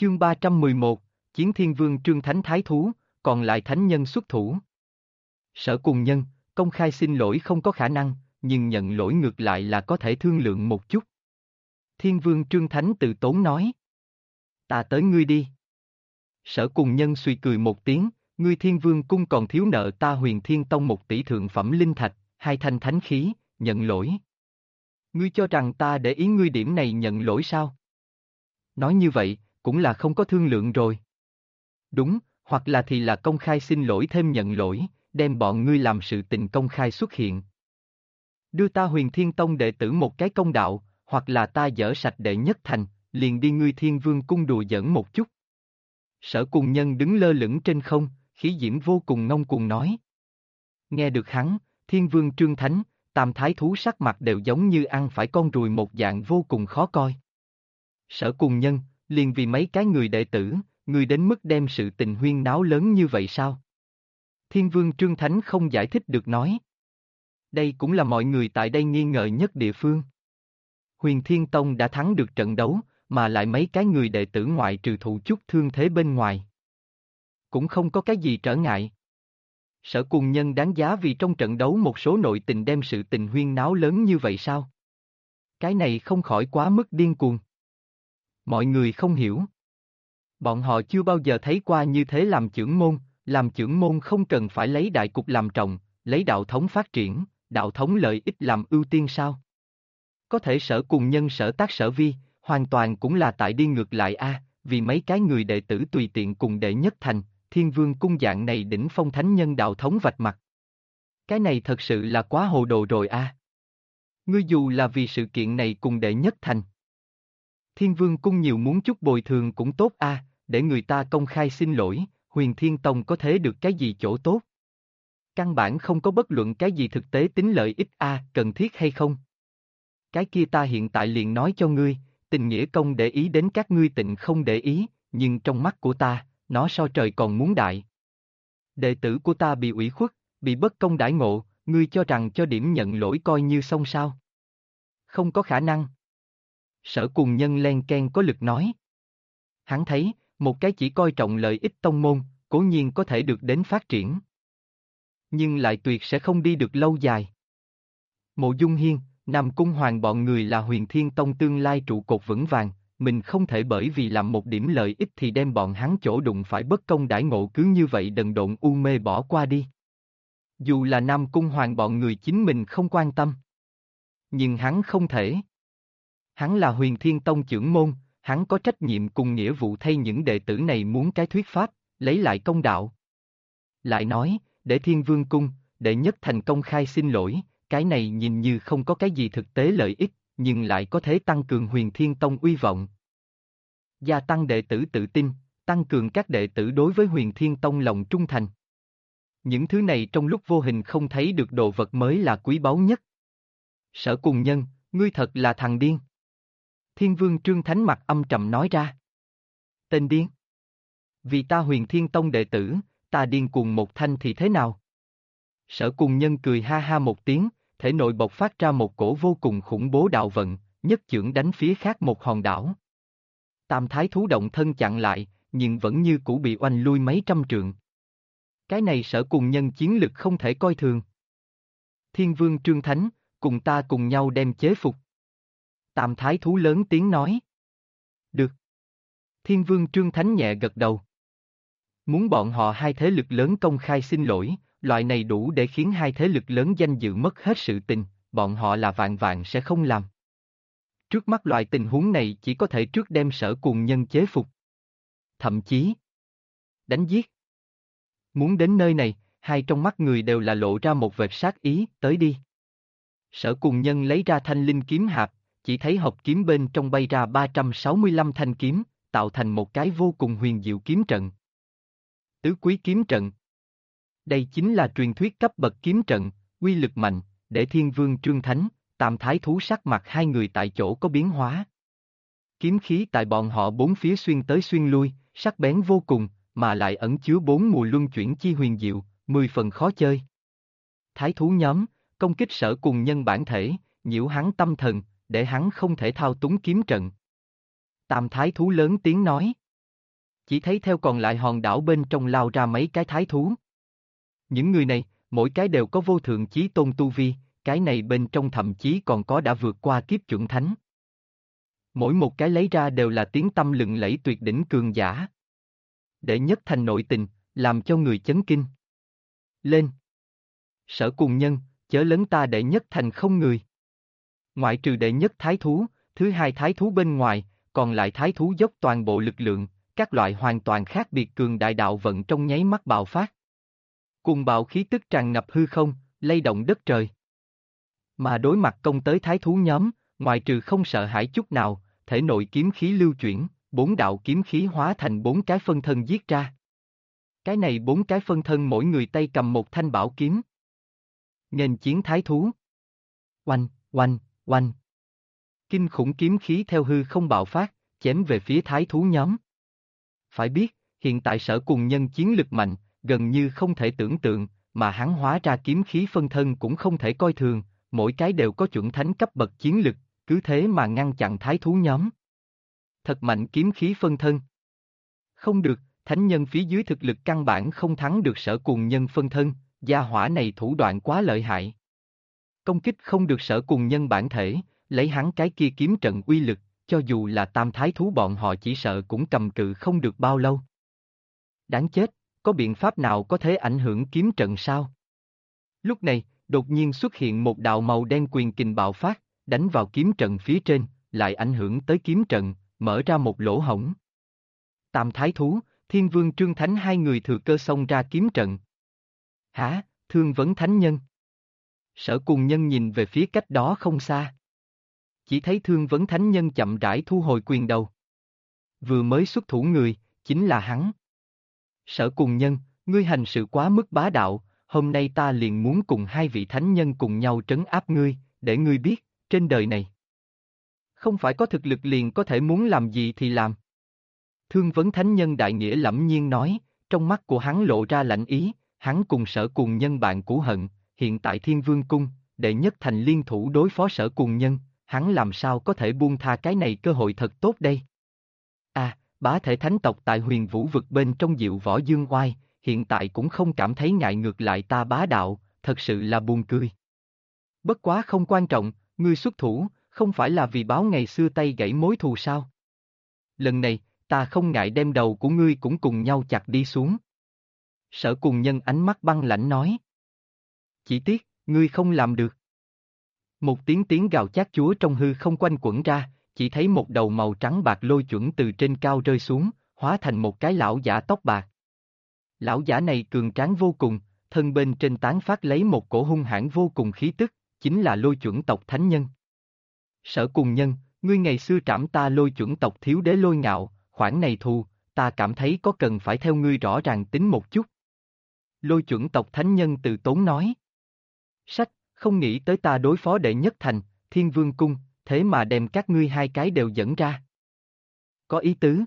Chương 311, Chiến Thiên Vương Trương Thánh Thái Thú, còn lại thánh nhân xuất thủ. Sở Cùng Nhân, công khai xin lỗi không có khả năng, nhưng nhận lỗi ngược lại là có thể thương lượng một chút. Thiên Vương Trương Thánh từ tốn nói. Ta tới ngươi đi. Sở Cùng Nhân suy cười một tiếng, ngươi Thiên Vương cung còn thiếu nợ ta Huyền Thiên Tông 1 tỷ thượng phẩm linh thạch, 2 thanh thánh khí, nhận lỗi. Ngươi cho rằng ta để ý ngươi điểm này nhận lỗi sao? Nói như vậy, cũng là không có thương lượng rồi. Đúng, hoặc là thì là công khai xin lỗi thêm nhận lỗi, đem bọn ngươi làm sự tình công khai xuất hiện. Đưa ta Huyền Thiên Tông đệ tử một cái công đạo, hoặc là ta dỡ sạch đệ nhất thành, liền đi ngươi Thiên Vương cung đùa giỡn một chút. Sở Cùng Nhân đứng lơ lửng trên không, khí diễm vô cùng ngông cuồng nói. Nghe được hắn, Thiên Vương Trương Thánh, Tam Thái Thú sắc mặt đều giống như ăn phải con ruồi một dạng vô cùng khó coi. Sở Cùng Nhân, liền vì mấy cái người đệ tử, người đến mức đem sự tình huyên náo lớn như vậy sao? Thiên Vương Trương Thánh không giải thích được nói. Đây cũng là mọi người tại đây nghi ngờ nhất địa phương. Huyền Thiên Tông đã thắng được trận đấu, mà lại mấy cái người đệ tử ngoại trừ thụ chút thương thế bên ngoài. Cũng không có cái gì trở ngại. Sở Cùng Nhân đáng giá vì trong trận đấu một số nội tình đem sự tình huyên náo lớn như vậy sao? Cái này không khỏi quá mức điên cuồng. Mọi người không hiểu. Bọn họ chưa bao giờ thấy qua như thế làm chưởng môn không cần phải lấy đại cục làm trọng, lấy đạo thống phát triển, đạo thống lợi ích làm ưu tiên sao? Có thể Sở Cùng Nhân sở tác sở vi, hoàn toàn cũng là tại đi ngược lại vì mấy cái người đệ tử tùy tiện cùng đệ nhất thành, Thiên Vương cung dạng này đỉnh phong thánh nhân đạo thống vạch mặt. Cái này thật sự là quá hồ đồ rồi Ngươi dù là vì sự kiện này cùng đệ nhất thành. Thiên Vương cung nhiều muốn chút bồi thường cũng tốt để người ta công khai xin lỗi, Huyền Thiên Tông có thể được cái gì chỗ tốt? Căn bản không có bất luận cái gì thực tế tính lợi ích cần thiết hay không? Cái kia ta hiện tại liền nói cho ngươi, tình nghĩa công để ý đến các ngươi tịnh không để ý, nhưng trong mắt của ta, nó so trời còn muốn đại. Đệ tử của ta bị ủy khuất, bị bất công đãi ngộ, ngươi cho rằng cho điểm nhận lỗi coi như xong sao? Không có khả năng. Sở Cùng Nhân len ken có lực nói. Hắn thấy, một cái chỉ coi trọng lợi ích tông môn, cố nhiên có thể được đến phát triển. Nhưng lại tuyệt sẽ không đi được lâu dài. Mộ Dung Hiên, Nam Cung Hoàng bọn người là Huyền Thiên Tông tương lai trụ cột vững vàng, mình không thể bởi vì làm một điểm lợi ích thì đem bọn hắn chỗ đụng phải bất công đãi ngộ cứ như vậy đần độn u mê bỏ qua đi. Dù là Nam Cung Hoàng bọn người chính mình không quan tâm. Nhưng hắn không thể. Hắn là Huyền Thiên Tông trưởng môn, hắn có trách nhiệm cùng nghĩa vụ thay những đệ tử này muốn cái thuyết pháp, lấy lại công đạo. Lại nói, để Thiên Vương cung, đệ nhất thành công khai xin lỗi, cái này nhìn như không có cái gì thực tế lợi ích, nhưng lại có thể tăng cường Huyền Thiên Tông uy vọng. Gia tăng đệ tử tự tin, tăng cường các đệ tử đối với Huyền Thiên Tông lòng trung thành. Những thứ này trong lúc vô hình không thấy được đồ vật mới là quý báu nhất. Sở Cùng Nhân, ngươi thật là thằng điên. Thiên Vương Trương Thánh mặt âm trầm nói ra. Tên điên. Vì ta Huyền Thiên Tông đệ tử, ta điên cuồng một thanh thì thế nào? Sở Cùng Nhân cười ha ha một tiếng, thể nội bộc phát ra một cổ vô cùng khủng bố đạo vận, nhất chưởng đánh phía khác một hòn đảo. Tam Thái Thú động thân chặn lại, nhưng vẫn như cũ bị oanh lui mấy trăm trượng. Cái này Sở Cùng Nhân chiến lực không thể coi thường. Thiên Vương Trương Thánh, cùng ta cùng nhau đem chế phục. Tam Thái Thú lớn tiếng nói. Được. Thiên Vương Trương Thánh nhẹ gật đầu. Muốn bọn họ hai thế lực lớn công khai xin lỗi, loại này đủ để khiến hai thế lực lớn danh dự mất hết sự tình, bọn họ là vạn vạn sẽ không làm. Trước mắt loại tình huống này chỉ có thể trước đem Sở Cùng Nhân chế phục. Thậm chí đánh giết. Muốn đến nơi này, hai trong mắt người đều là lộ ra một vệt sát ý, tới đi. Sở Cùng Nhân lấy ra thanh linh kiếm hạp, chỉ thấy hộp kiếm bên trong bay ra 365 thanh kiếm, tạo thành một cái vô cùng huyền diệu kiếm trận. Tứ quý kiếm trận. Đây chính là truyền thuyết cấp bậc kiếm trận, uy lực mạnh, để Thiên Vương Trương Thánh, Tam Thái Thú sắc mặt hai người tại chỗ có biến hóa. Kiếm khí tại bọn họ bốn phía xuyên tới xuyên lui, sắc bén vô cùng, mà lại ẩn chứa bốn mùi luân chuyển chi huyền diệu, 10 phần khó chơi. Thái thú nhóm, công kích Sở Cùng Nhân bản thể, nhiễu hắn tâm thần, để hắn không thể thao túng kiếm trận. Tam Thái Thú lớn tiếng nói. chỉ thấy theo còn lại hòn đảo bên trong lao ra mấy cái thái thú. Những người này, mỗi cái đều có vô thượng chí tôn tu vi, cái này bên trong thậm chí còn có đã vượt qua kiếp chuẩn thánh. Mỗi một cái lấy ra đều là tiếng tăm lừng lẫy tuyệt đỉnh cường giả. Đệ nhất thành nội tình, làm cho người chấn kinh. Lên! Sở Cùng Nhân, chớ lấn ta đệ nhất thành không người. Ngoại trừ đệ nhất thái thú, thứ hai thái thú bên ngoài, còn lại thái thú dốc toàn bộ lực lượng, các loại hoàn toàn khác biệt cường đại đạo vận trong nháy mắt bạo phát. Cùng bạo khí tức tràn ngập hư không, lay động đất trời. Mà đối mặt công tới thái thú nhóm, ngoài trừ không sợ hãi chút nào, thể nội kiếm khí lưu chuyển, 4 đạo kiếm khí hóa thành 4 cái phân thân giết ra. Cái này 4 cái phân thân mỗi người tay cầm một thanh bảo kiếm. Nghênh chiến thái thú. Oanh, oanh, oanh. Kinh khủng kiếm khí theo hư không bạo phát, chém về phía thái thú nhóm. Phải biết, hiện tại Sở Cùng Nhân chiến lực mạnh, gần như không thể tưởng tượng, mà hắn hóa ra kiếm khí phân thân cũng không thể coi thường, mỗi cái đều có chuẩn thánh cấp bậc chiến lực, cứ thế mà ngăn chặn thái thú nhóm. Thật mạnh kiếm khí phân thân. Không được, thánh nhân phía dưới thực lực căn bản không thắng được Sở Cùng Nhân phân thân, gia hỏa này thủ đoạn quá lợi hại. Công kích không được Sở Cùng Nhân bản thể, lấy hắn cái kia kiếm trận uy lực, cho dù là tam thái thú bọn họ chỉ sợ cũng cầm cự không được bao lâu. Đáng chết, có biện pháp nào có thể ảnh hưởng kiếm trận sao? Lúc này, đột nhiên xuất hiện một đạo màu đen quyền kình bạo phát, đánh vào kiếm trận phía trên, lại ảnh hưởng tới kiếm trận, mở ra một lỗ hổng. Tam thái thú, Thiên Vương Trương Thánh hai người thừa cơ xông ra kiếm trận. Hả, Thương Vấn Thánh Nhân? Sở Cùng Nhân nhìn về phía cách đó không xa. Chỉ thấy Thương Vấn Thánh Nhân chậm rãi thu hồi quyền đầu. Vừa mới xuất thủ người, chính là hắn. Sở Cùng Nhân, ngươi hành sự quá mức bá đạo, hôm nay ta liền muốn cùng hai vị thánh nhân cùng nhau trấn áp ngươi, để ngươi biết, trên đời này. Không phải có thực lực liền có thể muốn làm gì thì làm. Thương Vấn Thánh Nhân đại nghĩa lẫm nhiên nói, trong mắt của hắn lộ ra lạnh ý, hắn cùng Sở Cùng Nhân bạn cũ hận, hiện tại Thiên Vương Cung, đệ nhất thành liên thủ đối phó Sở Cùng Nhân, hắn làm sao có thể buông tha cái này cơ hội thật tốt đây. À, bá thể thánh tộc tại Huyền Vũ vực bên trong Diệu Võ Dương Oai, hiện tại cũng không cảm thấy ngại, ngược lại ta bá đạo, thật sự là buồn cười. Bất quá không quan trọng, ngươi xuất thủ, không phải là vì báo ngày xưa tay gãy mối thù sao? Lần này, ta không ngại đem đầu của ngươi cũng cùng nhau chặt đi xuống. Sở Cùng Nhân ánh mắt băng lãnh nói. Chỉ tiếc, ngươi không làm được. Một tiếng gào chát chúa trong hư không quanh quẩn ra, chỉ thấy một đầu màu trắng bạc lôi chuẩn từ trên cao rơi xuống, hóa thành một cái lão giả tóc bạc. Lão giả này cường tráng vô cùng, thân bên trên tán phát lấy một cổ hung hãn vô cùng khí tức, chính là lôi chuẩn tộc thánh nhân. Sở Cùng Nhân, ngươi ngày xưa trảm ta lôi chuẩn tộc thiếu đế lôi ngạo, khoản này thù, ta cảm thấy có cần phải theo ngươi rõ ràng tính một chút. Lôi chuẩn tộc thánh nhân từ tốn nói. Sách, không nghĩ tới ta đối phó đệ nhất thành, Thiên Vương Cung, thế mà đem các ngươi hai cái đều dẫn ra. Có ý tứ.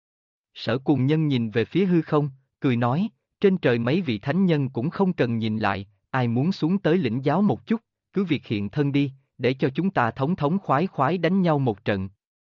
Sở Cùng Nhân nhìn về phía hư không, cười nói, trên trời mấy vị thánh nhân cũng không cần nhìn lại, ai muốn xuống tới lĩnh giáo một chút, cứ việc hiện thân đi, để cho chúng ta thống khoái khoái đánh nhau một trận.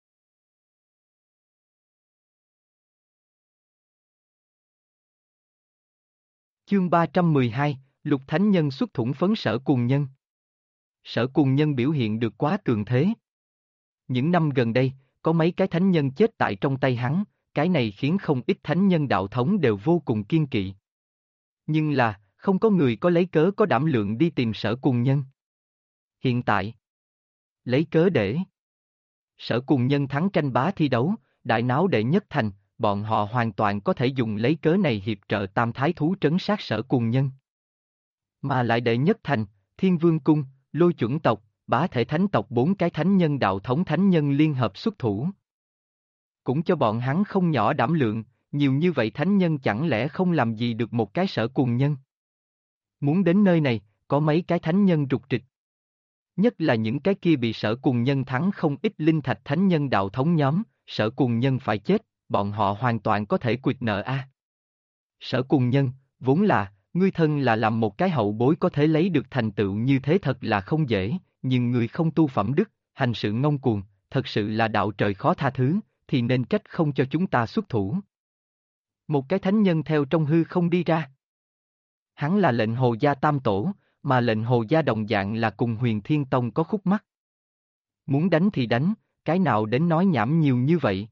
Chương 312, Lục Thánh Nhân xuất thủng phấn Sở Cùng Nhân. Sở Cùng Nhân biểu hiện được quá cường thế. Những năm gần đây, có mấy cái thánh nhân chết tại trong tay hắn, cái này khiến không ít thánh nhân đạo thống đều vô cùng kiên kỵ. Nhưng là, không có người có lấy cớ có đảm lượng đi tìm Sở Cùng Nhân. Hiện tại, lấy cớ để Sở Cùng Nhân thắng tranh bá thi đấu, đại náo đệ nhất thành, bọn họ hoàn toàn có thể dùng lấy cớ này hiệp trợ tam thái thú trấn sát Sở Cùng Nhân. Mà lại đệ nhất thành, Thiên Vương Cung, lôi chuẩn tộc, bá thể thánh tộc 4 cái thánh nhân đạo thống thánh nhân liên hợp xuất thủ. Cũng cho bọn hắn không nhỏ đảm lượng, nhiều như vậy thánh nhân chẳng lẽ không làm gì được một cái Sở Cùng Nhân. Muốn đến nơi này, có mấy cái thánh nhân rục rịch. Nhất là những cái kia bị Sở Cùng Nhân thắng không ít linh thạch thánh nhân đạo thống nhóm, Sở Cùng Nhân phải chết, bọn họ hoàn toàn có thể quỵt nợ a. Sở Cùng Nhân, vốn là, ngươi thân là làm một cái hậu bối có thể lấy được thành tựu như thế thật là không dễ, nhưng người không tu phẩm đức, hành sự ngông cuồng, thật sự là đạo trời khó tha thứ, thì nên trách không cho chúng ta xuất thủ. Một cái thánh nhân theo trong hư không đi ra. Hắn là lệnh Hồ Gia Tam Tổ, mà lệnh Hồ Gia đồng dạng là cùng Huyền Thiên Tông có khúc mắc. Muốn đánh thì đánh, cái nào đến nói nhảm nhiều như vậy?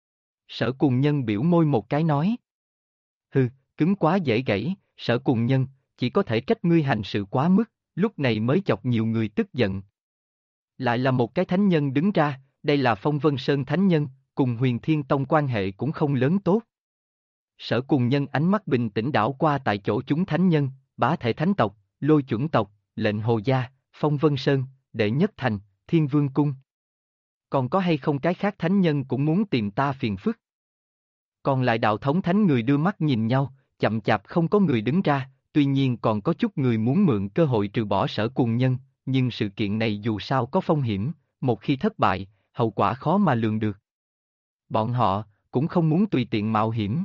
Sở Cùng Nhân biểu môi một cái nói. Hừ, cứng quá dễ gãy, Sở Cùng Nhân, chỉ có thể trách ngươi hành sự quá mức, lúc này mới chọc nhiều người tức giận. Lại là một cái thánh nhân đứng ra, đây là Phong Vân Sơn thánh nhân, cùng Huyền Thiên Tông quan hệ cũng không lớn tốt. Sở Cùng Nhân ánh mắt bình tĩnh đảo qua tại chỗ chúng thánh nhân, bá thể thánh tộc, lôi chuẩn tộc, lệnh Hồ Gia, Phong Vân Sơn, Đệ Nhất Thành, Thiên Vương Cung. Còn có hay không cái khác thánh nhân cũng muốn tìm ta phiền phức? Còn lại đạo thống thánh người đưa mắt nhìn nhau, chậm chạp không có người đứng ra, tuy nhiên còn có chút người muốn mượn cơ hội trừ bỏ Sở Cùng Nhân, nhưng sự kiện này dù sao có phong hiểm, một khi thất bại, hậu quả khó mà lường được. Bọn họ cũng không muốn tùy tiện mạo hiểm.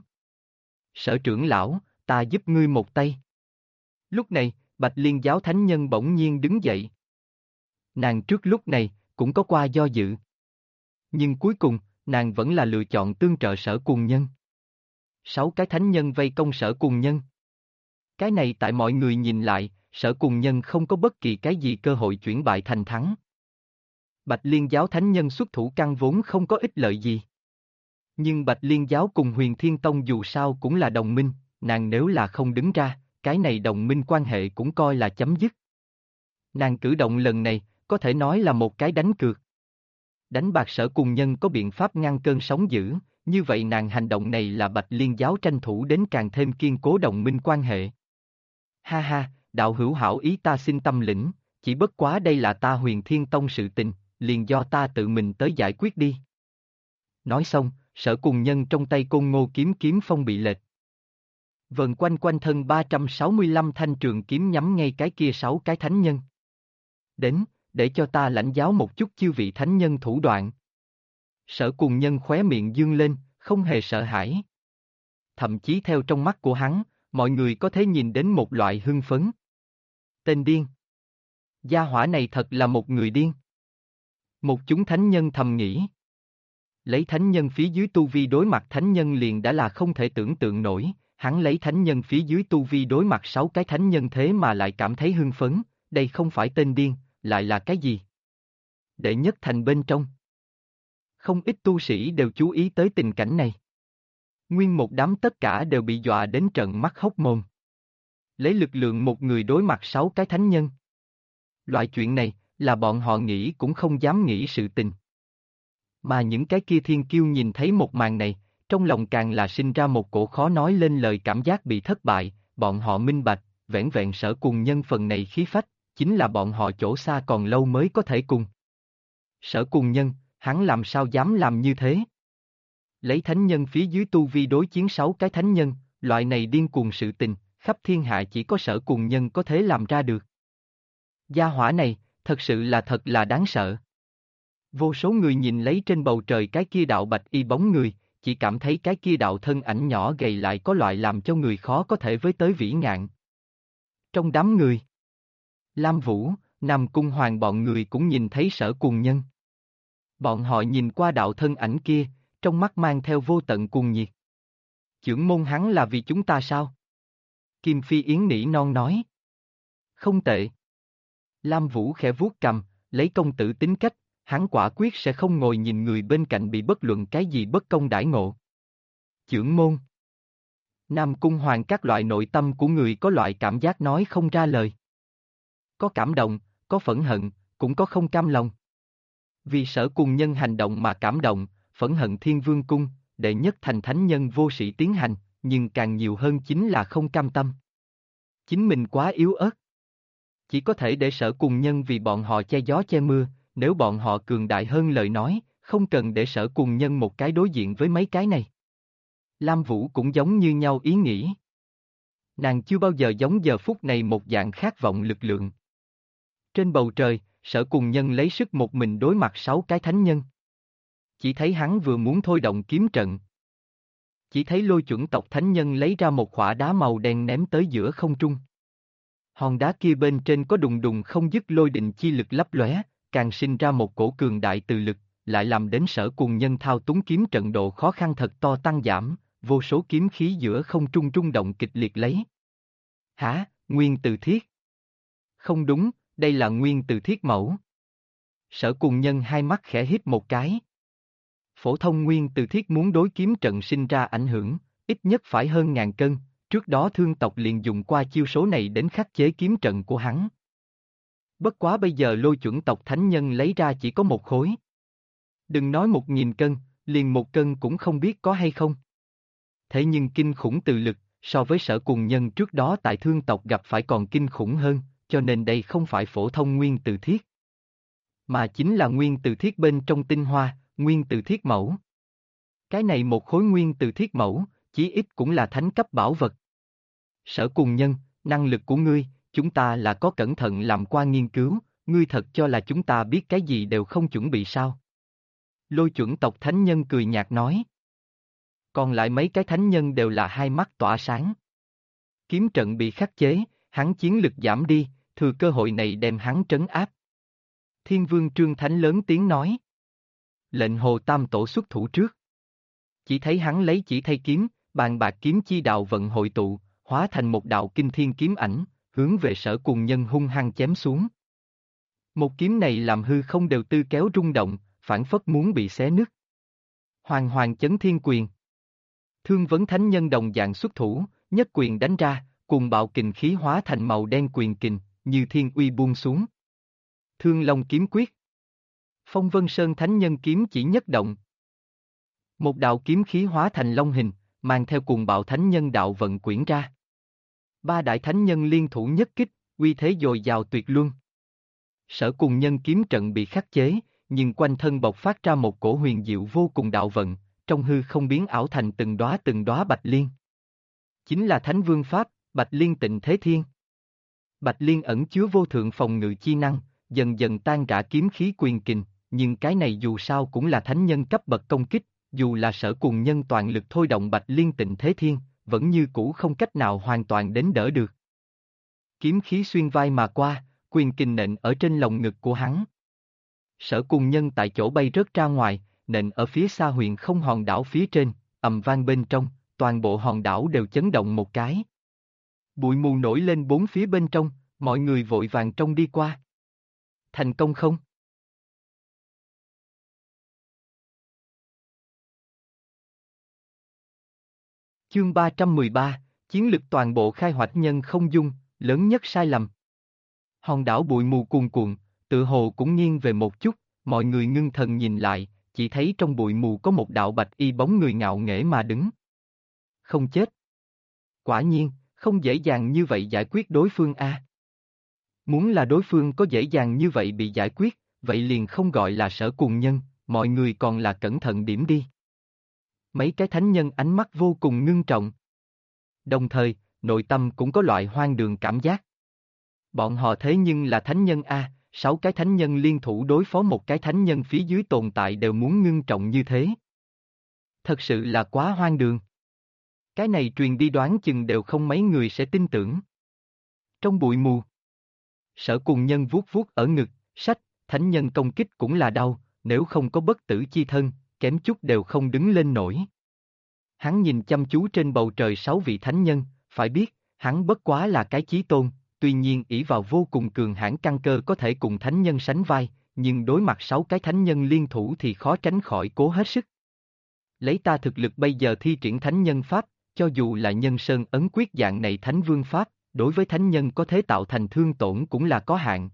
Sở trưởng lão, ta giúp ngươi một tay. Lúc này, Bạch Liên giáo thánh nhân bỗng nhiên đứng dậy. Nàng trước lúc này, cũng có qua do dự. Nhưng cuối cùng, nàng vẫn là lựa chọn tương trợ Sở Cùng Nhân. 6 cái thánh nhân vây công Sở Cùng Nhân. Cái này tại mọi người nhìn lại, Sở Cùng Nhân không có bất kỳ cái gì cơ hội chuyển bại thành thắng. Bạch Liên giáo thánh nhân xuất thủ căn vốn không có ích lợi gì. Nhưng Bạch Liên giáo cùng Huyền Thiên Tông dù sao cũng là đồng minh, nàng nếu là không đứng ra, cái này đồng minh quan hệ cũng coi là chấm dứt. Nàng cử động lần này, có thể nói là một cái đánh cược. Đánh bạc Sở Cùng Nhân có biện pháp ngăn cơn sóng dữ, như vậy nàng hành động này là Bạch Liên giáo tranh thủ đến càng thêm kiên cố đồng minh quan hệ. Ha ha, đạo hữu hảo ý ta xin tâm lĩnh, chỉ bất quá đây là ta Huyền Thiên Tông sự tình, liền do ta tự mình tới giải quyết đi. Nói xong, Sở Cùng Nhân trong tay Côn Ngô kiếm kiếm phong bị lệch. Vần quanh quanh thân 365 thanh trường kiếm nhắm ngay cái kia 6 cái thánh nhân. Đến, để cho ta lãnh giáo một chút chư vị thánh nhân thủ đoạn. Sở Cùng Nhân khóe miệng dương lên, không hề sợ hãi. Thậm chí theo trong mắt của hắn, mọi người có thể nhìn đến một loại hưng phấn. Tên điên. Gia hỏa này thật là một người điên. Một chúng thánh nhân thầm nghĩ. Lấy thánh nhân phía dưới tu vi đối mặt thánh nhân liền đã là không thể tưởng tượng nổi, hắn lấy thánh nhân phía dưới tu vi đối mặt 6 cái thánh nhân thế mà lại cảm thấy hưng phấn, đây không phải tên điên, lại là cái gì? Đệ Nhất Thành bên trong. Không ít tu sĩ đều chú ý tới tình cảnh này. Nguyên một đám tất cả đều bị dọa đến trợn mắt hốc mồm. Lấy lực lượng một người đối mặt 6 cái thánh nhân. Loại chuyện này, là bọn họ nghĩ cũng không dám nghĩ sự tình. Mà những cái kia thiên kiêu nhìn thấy một màn này, trong lòng càng là sinh ra một cổ khó nói lên lời cảm giác bị thất bại, bọn họ minh bạch, vẻn vẹn Sở Cùng Nhân phần này khí phách, chính là bọn họ chỗ xa còn lâu mới có thể cùng. Sở Cùng Nhân, hắn làm sao dám làm như thế? Lấy thánh nhân phía dưới tu vi đối chiến 6 cái thánh nhân, loại này điên cuồng sự tình, khắp thiên hạ chỉ có Sở Cùng Nhân có thể làm ra được. Gia hỏa này, thật sự là thật là đáng sợ. Vô số người nhìn lấy trên bầu trời cái kia đạo bạch y bóng người, chỉ cảm thấy cái kia đạo thân ảnh nhỏ gầy lại có loại làm cho người khó có thể với tới vĩ ngạn. Trong đám người, Lam Vũ, Nam Cung Hoàng bọn người cũng nhìn thấy Sở Cùng Nhân. Bọn họ nhìn qua đạo thân ảnh kia, trong mắt mang theo vô tận cuồng nhiệt. Chưởng môn hắn là vì chúng ta sao? Kim Phi Yến nỉ non nói. Không tệ. Lam Vũ khẽ vuốt cằm, lấy công tử tính cách, hắn quả quyết sẽ không ngồi nhìn người bên cạnh bị bất luận cái gì bất công đãi ngộ. Chưởng môn. Nam Cung Hoàng các loại nội tâm của người có loại cảm giác nói không ra lời. Có cảm động, có phẫn hận, cũng có không cam lòng. Vì Sở Cùng Nhân hành động mà cảm động, phẫn hận Thiên Vương Cung, Đệ Nhất Thành thánh nhân vô sĩ tiến hành, nhưng càng nhiều hơn chính là không cam tâm. Chính mình quá yếu ớt. Chỉ có thể để Sở Cùng Nhân vì bọn họ che gió che mưa, nếu bọn họ cường đại hơn lời nói, không cần để Sở Cùng Nhân một cái đối diện với mấy cái này. Lam Vũ cũng giống như nhau ý nghĩ. Nàng chưa bao giờ giống giờ phút này một dạng khát vọng lực lượng. Trên bầu trời, Sở Cùng Nhân lấy sức một mình đối mặt 6 cái thánh nhân. Chỉ thấy hắn vừa muốn thôi động kiếm trận. Chỉ thấy lôi chuẩn tộc thánh nhân lấy ra một khỏa đá màu đen ném tới giữa không trung. Hòn đá kia bên trên có đùng đùng không dứt lôi định chi lực lấp lóe, càng sinh ra một cổ cường đại từ lực, lại làm đến Sở Cùng Nhân thao túng kiếm trận độ khó khăn thật to tăng giảm, vô số kiếm khí giữa không trung rung động kịch liệt lấy. Hả, nguyên từ thiết? Không đúng, đây là nguyên từ thiết mẫu. Sở Cùng Nhân hai mắt khẽ híp một cái. Phổ thông nguyên từ thiết muốn đối kiếm trận sinh ra ảnh hưởng, ít nhất phải hơn 1000 cân, trước đó thương tộc liền dùng qua chiêu số này đến khắc chế kiếm trận của hắn. Bất quá bây giờ lôi chuẩn tộc thánh nhân lấy ra chỉ có một khối. Đừng nói 1000 cân, liền 1 cân cũng không biết có hay không. Thế nhưng kinh khủng từ lực, so với Sở Cùng Nhân trước đó tại thương tộc gặp phải còn kinh khủng hơn, cho nên đây không phải phổ thông nguyên từ thiết, mà chính là nguyên từ thiết bên trong tinh hoa, nguyên từ thiết mẫu. Cái này một khối nguyên từ thiết mẫu, chí ít cũng là thánh cấp bảo vật. Sở Cùng Nhân, năng lực của ngươi, chúng ta là có cẩn thận làm qua nghiên cứu, ngươi thật cho là chúng ta biết cái gì đều không chuẩn bị sao? Lôi chuẩn tộc thánh nhân cười nhạt nói. Còn lại mấy cái thánh nhân đều là hai mắt tỏa sáng. Kiếm trận bị khắc chế, hắn chiến lực giảm đi, thừa cơ hội này đem hắn trấn áp. Thiên Vương Trương Thánh lớn tiếng nói. Lệnh Hồ Tam Tổ xuất thủ trước. Chỉ thấy hắn lấy chỉ thay kiếm, bàn bạc kiếm chi đạo vận hội tụ, hóa thành một đạo kinh thiên kiếm ảnh, hướng về Sở Cùng Nhân hung hăng chém xuống. Một kiếm này làm hư không đều tư kéo rung động, phảng phất muốn bị xé nứt. Hoàng hoàng chấn thiên quyền. Thương Vấn Thánh Nhân đồng dạng xuất thủ, nhất quyền đánh ra, cùng bạo kình khí hóa thành màu đen quyền kình, như thiên uy buông xuống. Thương Long kiếm quyết. Phong Vân Sơn Thánh Nhân kiếm chỉ nhất động. Một đạo kiếm khí hóa thành long hình, mang theo cùng bạo thánh nhân đạo vận quyển ra. Ba đại thánh nhân liên thủ nhất kích, uy thế dồi dào tuyệt luân. Sở Cùng Nhân kiếm trận bị khắc chế, nhưng quanh thân bộc phát ra một cổ huyền diệu vô cùng đạo vận, trong hư không biến ảo thành từng đóa bạch liên. Chính là Thánh Vương Pháp, Bạch Liên Tịnh Thế Thiên. Bạch Liên ẩn chứa vô thượng phòng ngự chi năng, dần dần tan rã kiếm khí quyền kình, nhưng cái này dù sao cũng là thánh nhân cấp bậc công kích, dù là Sở Cùng Nhân toàn lực thôi động Bạch Liên Tịnh Thế Thiên, vẫn như cũ không cách nào hoàn toàn đến đỡ được. Kiếm khí xuyên vai mà qua, quyền kình nện ở trên lồng ngực của hắn. Sở Cùng Nhân tại chỗ bay rớt ra ngoài, nện ở phía xa huyền không hòn đảo phía trên, ầm vang bên trong, toàn bộ hòn đảo đều chấn động một cái. Bụi mù nổi lên bốn phía bên trong, mọi người vội vàng trông đi qua. Thành công không? Chương 313, chiến lực toàn bộ khai hoạch nhân không dung, lớn nhất sai lầm. Hòn đảo bụi mù cuồn cuộn, tự hồ cũng nghiêng về một chút, mọi người ngưng thần nhìn lại, chỉ thấy trong bụi mù có một đạo bạch y bóng người ngạo nghễ mà đứng. Không chết. Quả nhiên, không dễ dàng như vậy giải quyết đối phương a. Muốn là đối phương có dễ dàng như vậy bị giải quyết, vậy liền không gọi là Sở Cùng Nhân, mọi người còn là cẩn thận điểm đi. Mấy cái thánh nhân ánh mắt vô cùng ngưng trọng. Đồng thời, nội tâm cũng có loại hoang đường cảm giác. Bọn họ thế nhưng là thánh nhân a, 6 cái thánh nhân liên thủ đối phó một cái thánh nhân phía dưới tồn tại đều muốn ngưng trọng như thế. Thật sự là quá hoang đường. Cái này truyền đi đoán chừng đều không mấy người sẽ tin tưởng. Trong bụi mù, Sở Cùng Nhân vuốt vuốt ở ngực, sách, thánh nhân công kích cũng là đau, nếu không có bất tử chi thân, kém chút đều không đứng lên nổi. Hắn nhìn chăm chú trên bầu trời 6 vị thánh nhân, phải biết, hắn bất quá là cái chí tôn, tuy nhiên ỷ vào vô cùng cường hãn căn cơ có thể cùng thánh nhân sánh vai, nhưng đối mặt 6 cái thánh nhân liên thủ thì khó tránh khỏi cố hết sức. Lấy ta thực lực bây giờ thi triển thánh nhân pháp, cho dù là nhân sơn ấn quyết dạng này thánh vương pháp, đối với thánh nhân có thể tạo thành thương tổn cũng là có hạn.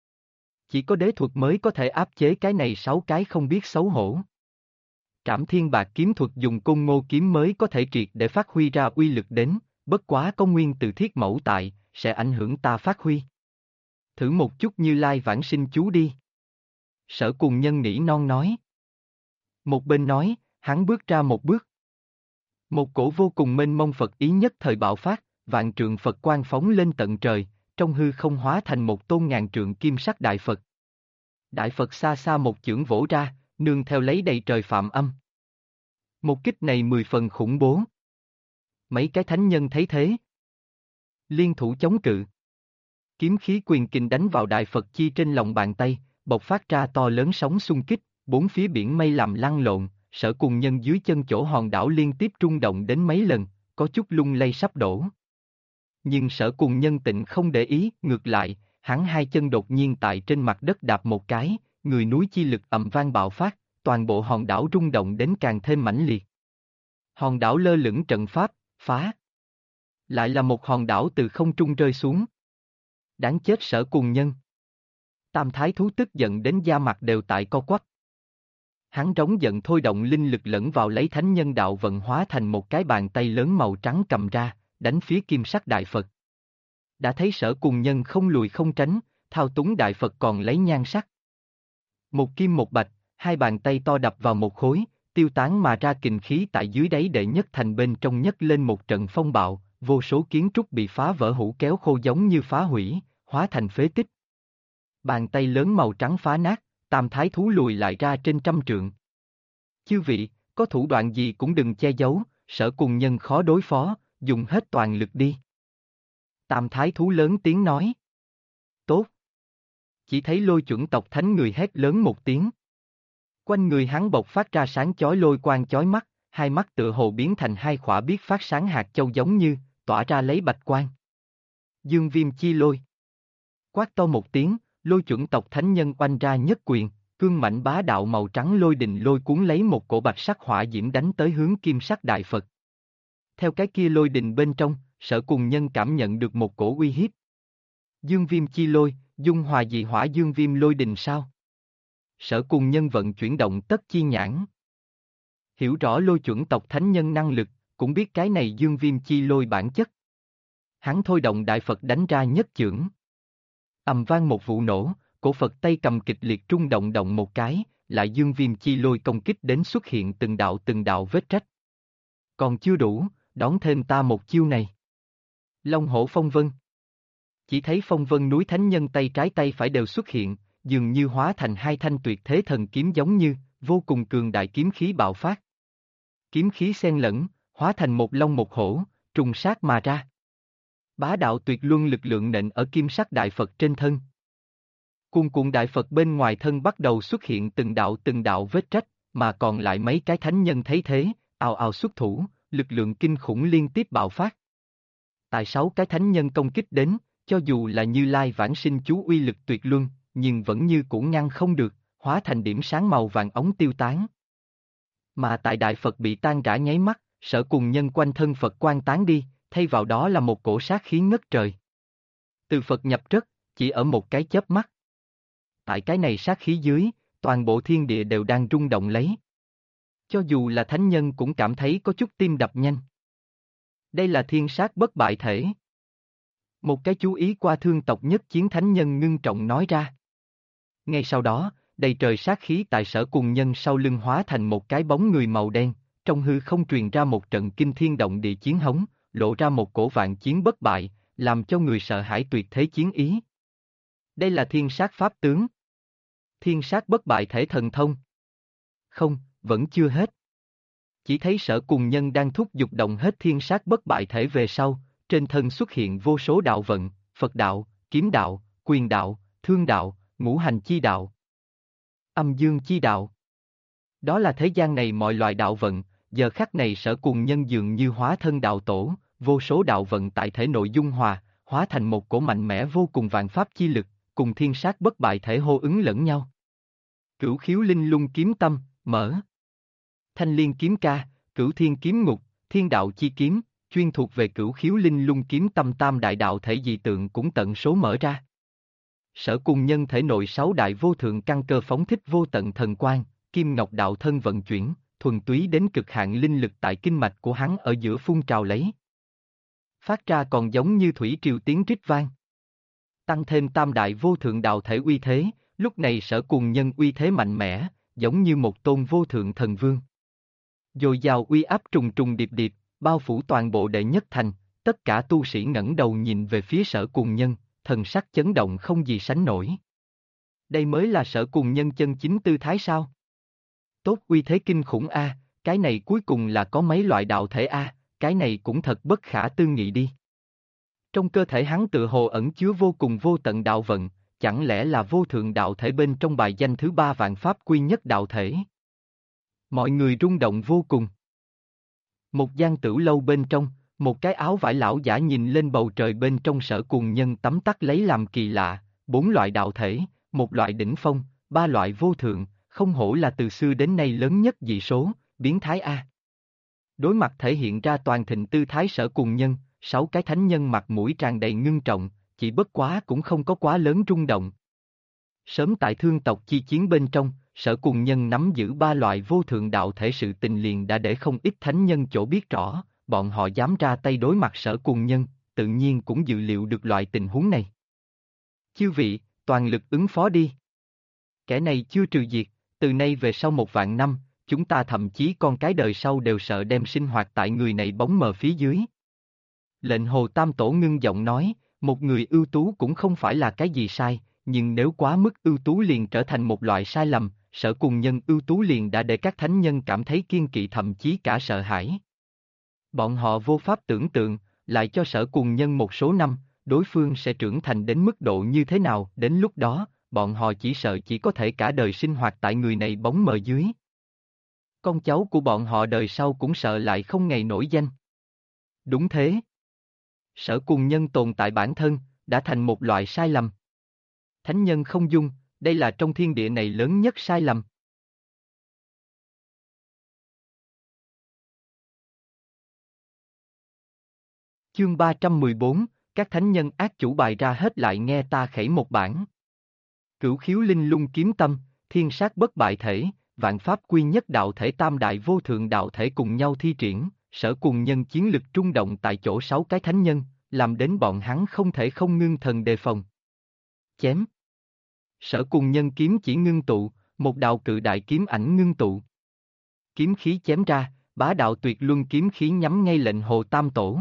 Chỉ có đế thuật mới có thể áp chế cái này 6 cái không biết xấu hổ. Trảm Thiên Bạc kiếm thuật dùng Côn Ngô kiếm mới có thể triệt để phát huy ra uy lực đến, bất quá có nguyên từ thiết mẫu tại, sẽ ảnh hưởng ta phát huy. Thử một chút Như Lai vãng sinh chú đi. Sở Cùng Nhân nỉ non nói. Một bên nói, hắn bước ra một bước. Một cổ vô cùng mênh mông Phật ý nhất thời bạo phát, vạn trượng Phật quang phóng lên tận trời, trong hư không hóa thành một tôn ngàn trượng kim sắc đại Phật. Đại Phật xa xa một chưởng vỗ ra, nương theo lấy đầy trời phạm âm. Một kích này 10 phần khủng bố. Mấy cái thánh nhân thấy thế, liên thủ chống cự. Kiếm khí quyền kình đánh vào đại Phật chi trên lòng bàn tay, bộc phát ra to lớn sóng xung kích, bốn phía biển mây làm lăn lộn, Sở Cùng Nhân dưới chân chỗ hòn đảo liên tiếp rung động đến mấy lần, có chút lung lay sắp đổ. Nhưng Sở Cùng Nhân tịnh không để ý, ngược lại, hắn hai chân đột nhiên tại trên mặt đất đạp một cái, người núi chi lực ầm vang bạo phát, toàn bộ hòn đảo rung động đến càng thêm mãnh liệt. Hòn đảo lơ lửng trận pháp, phá. Lại là một hòn đảo từ không trung rơi xuống. Đáng chết Sở Cùng Nhân. Tam thái thú tức giận đến da mặt đều tại co quắp. Hắn trống giận thôi động linh lực lẫn vào lấy thánh nhân đạo vận hóa thành một cái bàn tay lớn màu trắng cầm ra, đánh phía kim sắc đại Phật. Đã thấy Sở Cùng Nhân không lùi không tránh, thao túng đại Phật còn lấy nhan sắc. Một kim một bạch, hai bàn tay to đập vào một khối, tiêu tán mà ra kình khí tại dưới đáy đệ nhất thành bên trong nhấc lên một trận phong bạo, vô số kiến trúc bị phá vỡ hũ kéo khô giống như phá hủy, hóa thành phế tích. Bàn tay lớn màu trắng phá nát, tam thái thú lùi lại ra trên trăm trượng. Chư vị, có thủ đoạn gì cũng đừng che giấu, Sở Cùng Nhân khó đối phó, dùng hết toàn lực đi. Tam thái thú lớn tiếng nói. Tốt. Chỉ thấy Lôi Chuẩn tộc thánh người hét lớn một tiếng. Quanh người hắn bộc phát ra sáng chói lôi quang chói mắt, hai mắt tựa hồ biến thành hai khỏa biết phát sáng hạt châu giống như, tỏa ra lấy bạch quang. Dương Viêm chi lôi. Quát to một tiếng, Lôi Chuẩn tộc thánh nhân oanh ra nhất quyền, cương mạnh bá đạo màu trắng lôi đình lôi cuốn lấy một cổ bạch sắc hỏa diễm đánh tới hướng kim sắc đại Phật. Theo cái kia lôi đình bên trong, Sở Cùng Nhân cảm nhận được một cổ uy hiếp. Dương Viêm chi lôi, dung hòa dị hỏa Dương Viêm lôi đình sao? Sở Cùng Nhân vận chuyển động tất chi nhãn. Hiểu rõ Lôi Chuẩn tộc thánh nhân năng lực, cũng biết cái này Dương Viêm chi lôi bản chất. Hắn thôi động đại Phật đánh ra nhất chưởng. Ầm vang một vụ nổ, cổ Phật tay cầm kịch liệt rung động động một cái, lại Dương Viêm chi lôi công kích đến xuất hiện từng đạo vết rách. Còn chưa đủ, đón thêm ta một chiêu này. Long hổ phong vân. Chỉ thấy phong vân núi thánh nhân tay trái tay phải đều xuất hiện, dường như hóa thành hai thanh tuyệt thế thần kiếm giống như, vô cùng cường đại kiếm khí bạo phát. Kiếm khí xen lẫn, hóa thành một long một hổ, trùng sát mà ra. Bá đạo tuyệt luân lực lượng nện ở kim sắc đại Phật trên thân. Cuồn cuộn đại Phật bên ngoài thân bắt đầu xuất hiện từng đạo vết rách, mà còn lại mấy cái thánh nhân thấy thế, ào ào xuất thủ, lực lượng kinh khủng liên tiếp bạo phát. Tại 6 cái thánh nhân công kích đến, cho dù là Như Lai vãng sinh chú uy lực tuyệt luân, nhưng vẫn như cũ ngăn không được, hóa thành điểm sáng màu vàng ống tiêu tán. Mà tại đại Phật bị tan rã nháy mắt, Sở Cùng Nhân quanh thân Phật quang tán đi, thay vào đó là một cổ sát khí ngất trời. Từ Phật nhập rất, chỉ ở một cái chớp mắt. Tại cái này sát khí dưới, toàn bộ thiên địa đều đang rung động lấy. Cho dù là thánh nhân cũng cảm thấy có chút tim đập nhanh. Đây là thiên sát bất bại thể. Một cái chú ý qua thương tộc nhất chiến thánh nhân ngưng trọng nói ra. Ngay sau đó, đầy trời sát khí tại Sở Cùng Nhân sau lưng hóa thành một cái bóng người màu đen, trong hư không truyền ra một trận kinh thiên động địa chiến hống, lộ ra một cổ vạn chiến bất bại, làm cho người sợ hãi tuyệt thế chiến ý. Đây là thiên sát pháp tướng. Thiên sát bất bại thể thần thông. Không, vẫn chưa hết. Chỉ thấy Sở Cùng Nhân đang thúc giục động hết thiên sát bất bại thể về sau, trên thân xuất hiện vô số đạo vận, Phật đạo, kiếm đạo, quyền đạo, thương đạo, ngũ hành chi đạo, âm dương chi đạo. Đó là thế gian này mọi loại đạo vận, giờ khắc này Sở Cùng Nhân dường như hóa thân đạo tổ, vô số đạo vận tại thể nội dung hòa, hóa thành một cổ mạnh mẽ vô cùng vạn pháp chi lực, cùng thiên sát bất bại thể hô ứng lẫn nhau. Cửu khiếu linh lung kiếm tâm, mở. Thanh liên kiếm ca, cửu thiên kiếm ngục, thiên đạo chi kiếm, chuyên thuộc về cửu khiếu linh lung kiếm tâm tam đại đạo thể dị tượng cũng tận số mở ra. Sở Cùng Nhân thể nội 6 đại vô thượng căn cơ phóng thích vô tận thần quang, kim ngọc đạo thân vận chuyển, thuần túy đến cực hạn linh lực tại kinh mạch của hắn ở giữa phun trào lấy. Phát ra còn giống như thủy triều tiếng rít vang. Tăng thêm tam đại vô thượng đạo thể uy thế, lúc này Sở Cùng Nhân uy thế mạnh mẽ, giống như một tôn vô thượng thần vương. Dồi dào uy áp trùng trùng điệp điệp, bao phủ toàn bộ đệ nhất thành, tất cả tu sĩ ngẩng đầu nhìn về phía Sở Cùng Nhân, thần sắc chấn động không gì sánh nổi. Đây mới là Sở Cùng Nhân chân chính tư thái sao? Tốt uy thế kinh khủng a, cái này cuối cùng là có mấy loại đạo thể a, cái này cũng thật bất khả tư nghị đi. Trong cơ thể hắn tự hồ ẩn chứa vô cùng vô tận đạo vận, chẳng lẽ là vô thượng đạo thể bên trong bài danh thứ 3 vạn pháp quy nhất đạo thể? Mọi người rung động vô cùng. Một gian tửu lâu bên trong, một cái áo vải lão giả nhìn lên bầu trời bên trong Sở Cuồng Nhân tấm tắc lấy làm kỳ lạ, 4 loại đạo thể, một loại đỉnh phong, 3 loại vô thượng, không hổ là từ xưa đến nay lớn nhất dị số, biến thái A. Đối mặt thể hiện ra toàn thịnh tư thái Sở Cuồng Nhân, 6 cái thánh nhân mặt mũi tràn đầy ngưng trọng, chỉ bất quá cũng không có quá lớn rung động. Sớm tại thương tộc chi chiến bên trong, Sở Cuồng Nhân nắm giữ 3 loại vô thượng đạo thể, sự tình liền đã để không ít thánh nhân chỗ biết rõ, bọn họ dám ra tay đối mặt Sở Cuồng Nhân, tự nhiên cũng dự liệu được loại tình huống này. Chư vị, toàn lực ứng phó đi. Kẻ này chưa trừ diệt, từ nay về sau 1.000 năm, chúng ta thậm chí con cái đời sau đều sợ đem sinh hoạt tại người này bóng mờ phía dưới. Lệnh Hồ Tam Tổ ngưng giọng nói, một người ưu tú cũng không phải là cái gì sai, nhưng nếu quá mức ưu tú liền trở thành một loại sai lầm, Sở Cuồng Nhân ưu tú liền đã để các thánh nhân cảm thấy kiên kỵ, thậm chí cả sợ hãi. Bọn họ vô pháp tưởng tượng, lại cho Sở Cuồng Nhân một số năm, đối phương sẽ trưởng thành đến mức độ như thế nào, đến lúc đó, bọn họ chỉ sợ chỉ có thể cả đời sinh hoạt tại người này bóng mờ dưới. Con cháu của bọn họ đời sau cũng sợ lại không ngày nổi danh. Đúng thế. Sở Cuồng Nhân tồn tại bản thân, đã thành một loại sai lầm. Thánh nhân không dung, đây là trong thiên địa này lớn nhất sai lầm. Chương 314, các thánh nhân ác chủ bày ra hết, lại nghe ta khẩy một bản. Cửu khiếu linh lung kiếm tâm, thiên sát bất bại thể, vạn pháp quy nhất đạo thể, tam đại vô thượng đạo thể cùng nhau thi triển, Sở Cuồng Nhân chiến lực trung động tại chỗ 6 cái thánh nhân, làm đến bọn hắn không thể không ngưng thần đề phòng. Chém. Sở Cuồng Nhân kiếm chỉ ngưng tụ, một đạo cự đại kiếm ảnh ngưng tụ. Kiếm khí chém ra, bá đạo tuyệt luân kiếm khí nhắm ngay Lệnh Hồ Tam Tổ.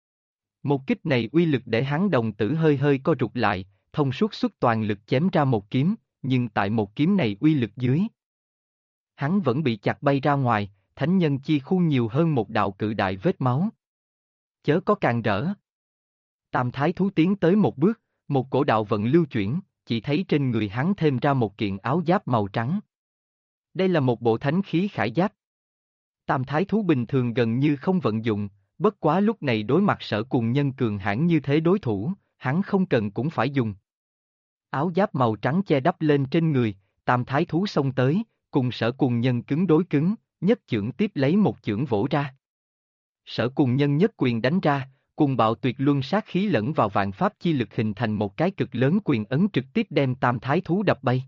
Một kích này uy lực để hắn đồng tử hơi hơi co rụt lại, thông suốt xuất toàn lực chém ra một kiếm, nhưng tại một kiếm này uy lực dưới, hắn vẫn bị chặt bay ra ngoài, thánh nhân chi khu nhiều hơn một đạo cự đại vết máu. Chớ có càn rỡ. Tam thái thú tiến tới một bước, một cổ đạo vận lưu chuyển, chỉ thấy trên người hắn thêm ra một kiện áo giáp màu trắng. Đây là một bộ thánh khí khải giáp. Tam thái thú bình thường gần như không vận dụng, bất quá lúc này đối mặt Sở Cuồng Nhân cường hãn như thế đối thủ, hắn không cần cũng phải dùng. Áo giáp màu trắng che đắp lên trên người, tam thái thú xông tới, cùng Sở Cuồng Nhân cứng đối cứng, nhất chưởng tiếp lấy một chưởng vỗ ra. Sở Cuồng Nhân nhất quyền đánh ra, cùng bạo tuyệt luân sát khí lẫn vào vạn pháp chi lực hình thành một cái cực lớn quyền ấn, trực tiếp đem tam thái thú đập bay.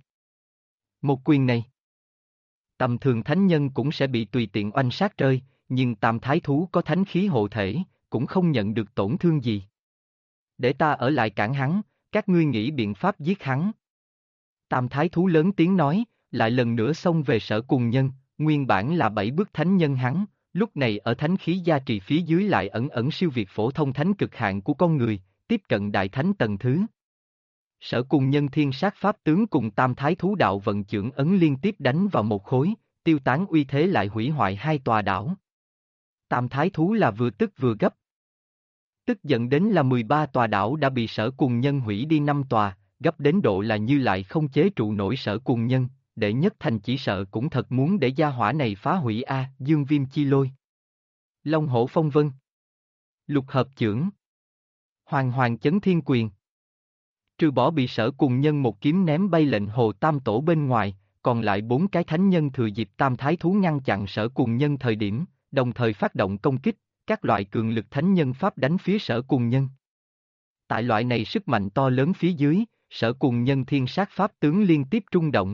Một quyền này, tầm thường thánh nhân cũng sẽ bị tùy tiện oanh sát rơi, nhưng tam thái thú có thánh khí hộ thể, cũng không nhận được tổn thương gì. Để ta ở lại cản hắn, các ngươi nghĩ biện pháp giết hắn. Tam thái thú lớn tiếng nói, lại lần nữa xông về Sở Cuồng Nhân, nguyên bản là 7 bước thánh nhân hắn, lúc này ở thánh khí gia trì phía dưới lại ẩn ẩn siêu việt phổ thông thánh cực hạn của con người, tiếp cận đại thánh tầng thứ. Sở Cuồng Nhân thiên sát pháp tướng cùng tam thái thú đạo vận chưởng ấn liên tiếp đánh vào một khối, tiêu tán uy thế lại hủy hoại 2 tòa đảo. Tam thái thú là vừa tức vừa gấp. Tức giận đến là 13 tòa đảo đã bị Sở Cuồng Nhân hủy đi 5 tòa, gấp đến độ là như lại không chế trụ nổi Sở Cuồng Nhân, Đệ Nhất Thành chỉ sợ cũng thật muốn để gia hỏa này phá hủy a. Dương Viêm chi lôi, Long Hổ Phong Vân, Lục Hợp Chưởng, Hoàng Hoàng Chấn Thiên Quyền. Trừ bỏ bị Sở Cuồng Nhân một kiếm ném bay Lệnh Hồ Tam Tổ bên ngoài, còn lại 4 cái thánh nhân thừa dịp tam thái thú ngăn chặn Sở Cuồng Nhân thời điểm, đồng thời phát động công kích, các loại cường lực thánh nhân pháp đánh phía Sở Cuồng Nhân. Tại loại này sức mạnh to lớn phía dưới, Sở Cuồng Nhân thiên sát pháp tướng liên tiếp rung động.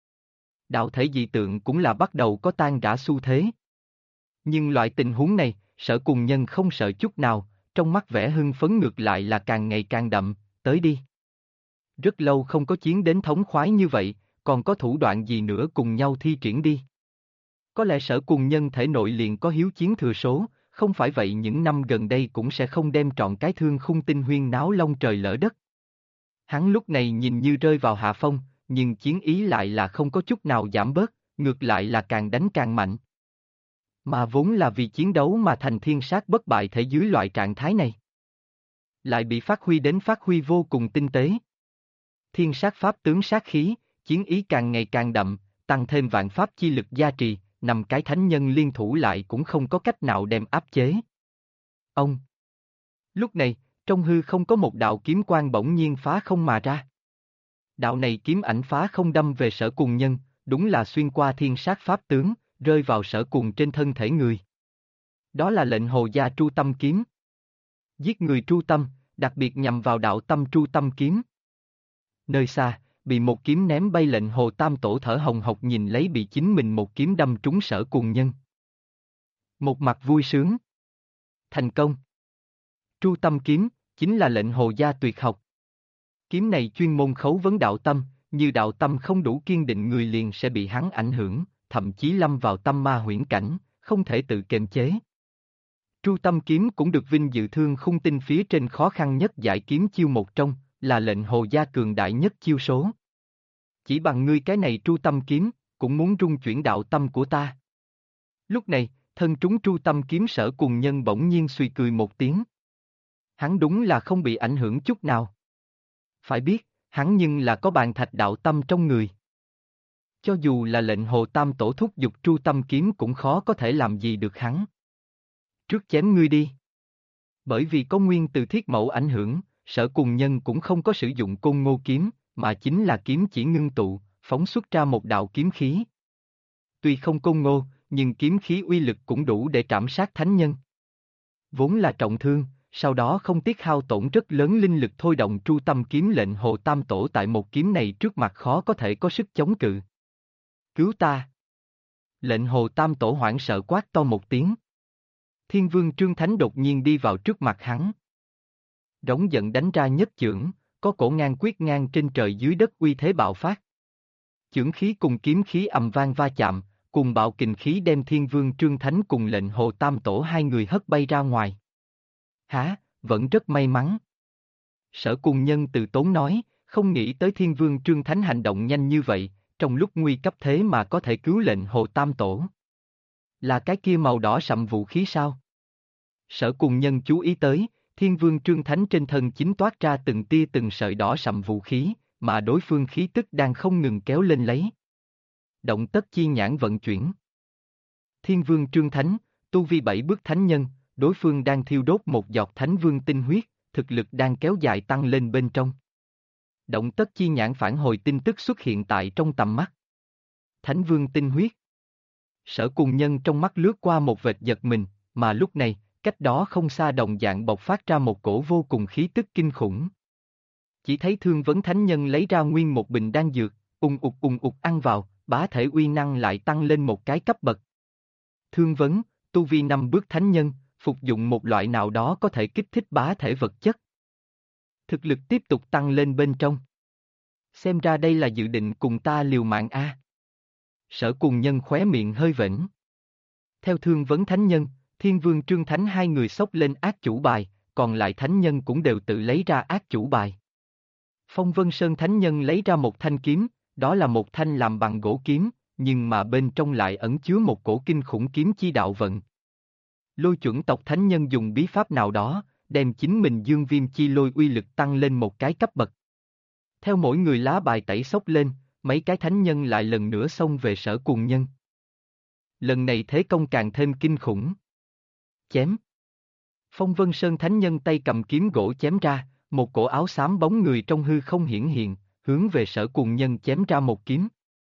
Đạo thể dị tượng cũng là bắt đầu có tan rã xu thế. Nhưng loại tình huống này, Sở Cuồng Nhân không sợ chút nào, trong mắt vẻ hưng phấn ngược lại là càng ngày càng đậm, tới đi. Rất lâu không có chiến đến thống khoái như vậy, còn có thủ đoạn gì nữa cùng nhau thi triển đi. Có lẽ Sở Cuồng Nhân thể nội liền có hiếu chiến thừa số, không phải vậy những năm gần đây cũng sẽ không đem trọn cái Thương Khung Tinh huyên náo long trời lỡ đất. Hắn lúc này nhìn như rơi vào hạ phong, nhưng chiến ý lại là không có chút nào giảm bớt, ngược lại là càng đánh càng mạnh. Mà vốn là vì chiến đấu mà thành thiên sát bất bại thể dưới loại trạng thái này, lại bị phát huy vô cùng tinh tế. Thiên sát pháp tướng sát khí, chiến ý càng ngày càng đậm, tăng thêm vạn pháp chi lực gia trì, năm cái thánh nhân liên thủ lại cũng không có cách nào đem áp chế. Ông. Lúc này, trong hư không có một đạo kiếm quang bỗng nhiên phá không mà ra. Đạo này kiếm ảnh phá không đâm về Sở Cùng Nhân, đúng là xuyên qua thiên sát pháp tướng, rơi vào Sở Cùng trên thân thể người. Đó là lệnh Hồ Gia Tru Tâm kiếm. Giết người tru tâm, đặc biệt nhằm vào đạo tâm tru tâm kiếm. Nơi xa, bị một kiếm ném bay lệnh Hồ Tam Tổ thở hồng hộc nhìn lấy bị chính mình một kiếm đâm trúng Sở Cùng Nhân. Một mặt vui sướng. Thành công. Tru tâm kiếm, chính là lệnh Hồ Gia tuyệt học. Kiếm này chuyên môn khấu vấn đạo tâm, như đạo tâm không đủ kiên định người liền sẽ bị hắn ảnh hưởng, thậm chí lâm vào tâm ma huyễn cảnh, không thể tự kiềm chế. Tru tâm kiếm cũng được vinh dự thương khung tinh phía trên khó khăn nhất giải kiếm chiêu một trong, là lệnh Hồ Gia cường đại nhất chiêu số. Chỉ bằng ngươi cái này tru tâm kiếm, cũng muốn rung chuyển đạo tâm của ta. Lúc này, thân trúng tru tâm kiếm Sở Cùng Nhân bỗng nhiên suy cười một tiếng. Hắn đúng là không bị ảnh hưởng chút nào. Phải biết, hắn nhưng là có bàn thạch đạo tâm trong người. Cho dù là lệnh Hồ Tam Tổ thúc giục tru tâm kiếm cũng khó có thể làm gì được hắn. Trước chém ngươi đi. Bởi vì có nguyên từ thiết mẫu ảnh hưởng, Sở Cùng Nhân cũng không có sử dụng Côn Ngô kiếm, mà chính là kiếm chỉ ngưng tụ, phóng xuất ra một đạo kiếm khí. Tuy không Côn Ngô, nhưng kiếm khí uy lực cũng đủ để trảm sát thánh nhân. Vốn là trọng thương, sau đó không tiếc hao tổn rất lớn linh lực thôi động tru tâm kiếm lệnh Hồ Tam Tổ tại một kiếm này trước mặt khó có thể có sức chống cự. Cứu ta! Lệnh Hồ Tam Tổ hoảng sợ quát to một tiếng. Thiên Vương Trương Thánh đột nhiên đi vào trước mặt hắn. Rống giận đánh ra nhất chưởng, có cổ ngang quyết ngang trên trời dưới đất uy thế bạo phát. Chưởng khí cùng kiếm khí ầm vang va chạm, cùng bạo kình khí đem Thiên Vương Trương Thánh cùng lệnh Hồ Tam Tổ hai người hất bay ra ngoài. Hả, vẫn rất may mắn. Sở Cùng Nhân từ tốn nói, không nghĩ tới Thiên Vương Trương Thánh hành động nhanh như vậy, trong lúc nguy cấp thế mà có thể cứu lệnh Hồ Tam Tổ. Là cái kia màu đỏ sậm vũ khí sao? Sở Cùng Nhân chú ý tới, Thiên Vương Trương Thánh trên thân chính toát ra từng tia từng sợi đỏ sậm vũ khí, mà đối phương khí tức đang không ngừng kéo lên lấy. Động tất chi nhãn vận chuyển. Thiên Vương Trương Thánh, tu vi 7 bước thánh nhân, đối phương đang thiêu đốt một giọt thánh vương tinh huyết, thực lực đang kéo dài tăng lên bên trong. Động tất chi nhãn phản hồi tin tức xuất hiện tại trong tầm mắt. Thánh vương tinh huyết. Sở Cùng Nhân trong mắt lướt qua một vệt giật mình, mà lúc này, cách đó không xa đồng dạng bộc phát ra một cổ vô cùng khí tức kinh khủng. Chỉ thấy Thương Vấn Thánh Nhân lấy ra nguyên một bình đan dược, ung ục ăn vào, bá thể uy năng lại tăng lên một cái cấp bậc. Thương Vấn, tu vi 5 bước thánh nhân, phục dụng một loại nào đó có thể kích thích bá thể vật chất. Thực lực tiếp tục tăng lên bên trong. Xem ra đây là dự định cùng ta liều mạng a. Sở Cùng Nhân khóe miệng hơi vểnh. Theo Thương Vấn Thánh Nhân, Thiên Vương Trương Thánh hai người xốc lên ác chủ bài, còn lại thánh nhân cũng đều tự lấy ra ác chủ bài. Phong Vân Sơn Thánh Nhân lấy ra một thanh kiếm, đó là một thanh làm bằng gỗ kiếm, nhưng mà bên trong lại ẩn chứa một cổ kinh khủng kiếm chi đạo vận. Lôi Chuẩn tộc Thánh Nhân dùng bí pháp nào đó, đem chính mình dương viêm chi lôi uy lực tăng lên một cái cấp bậc. Theo mỗi người lá bài tẩy xốc lên, mấy cái thánh nhân lại lần nữa xông về Sở Cùng Nhân. Lần này thế công càng thêm kinh khủng. Chém. Phong Vân Sơn Thánh Nhân tay cầm kiếm gỗ chém ra, một cổ áo xám bóng người trong hư không hiển hiện, hướng về Sở Cùng Nhân chém ra một kiếm.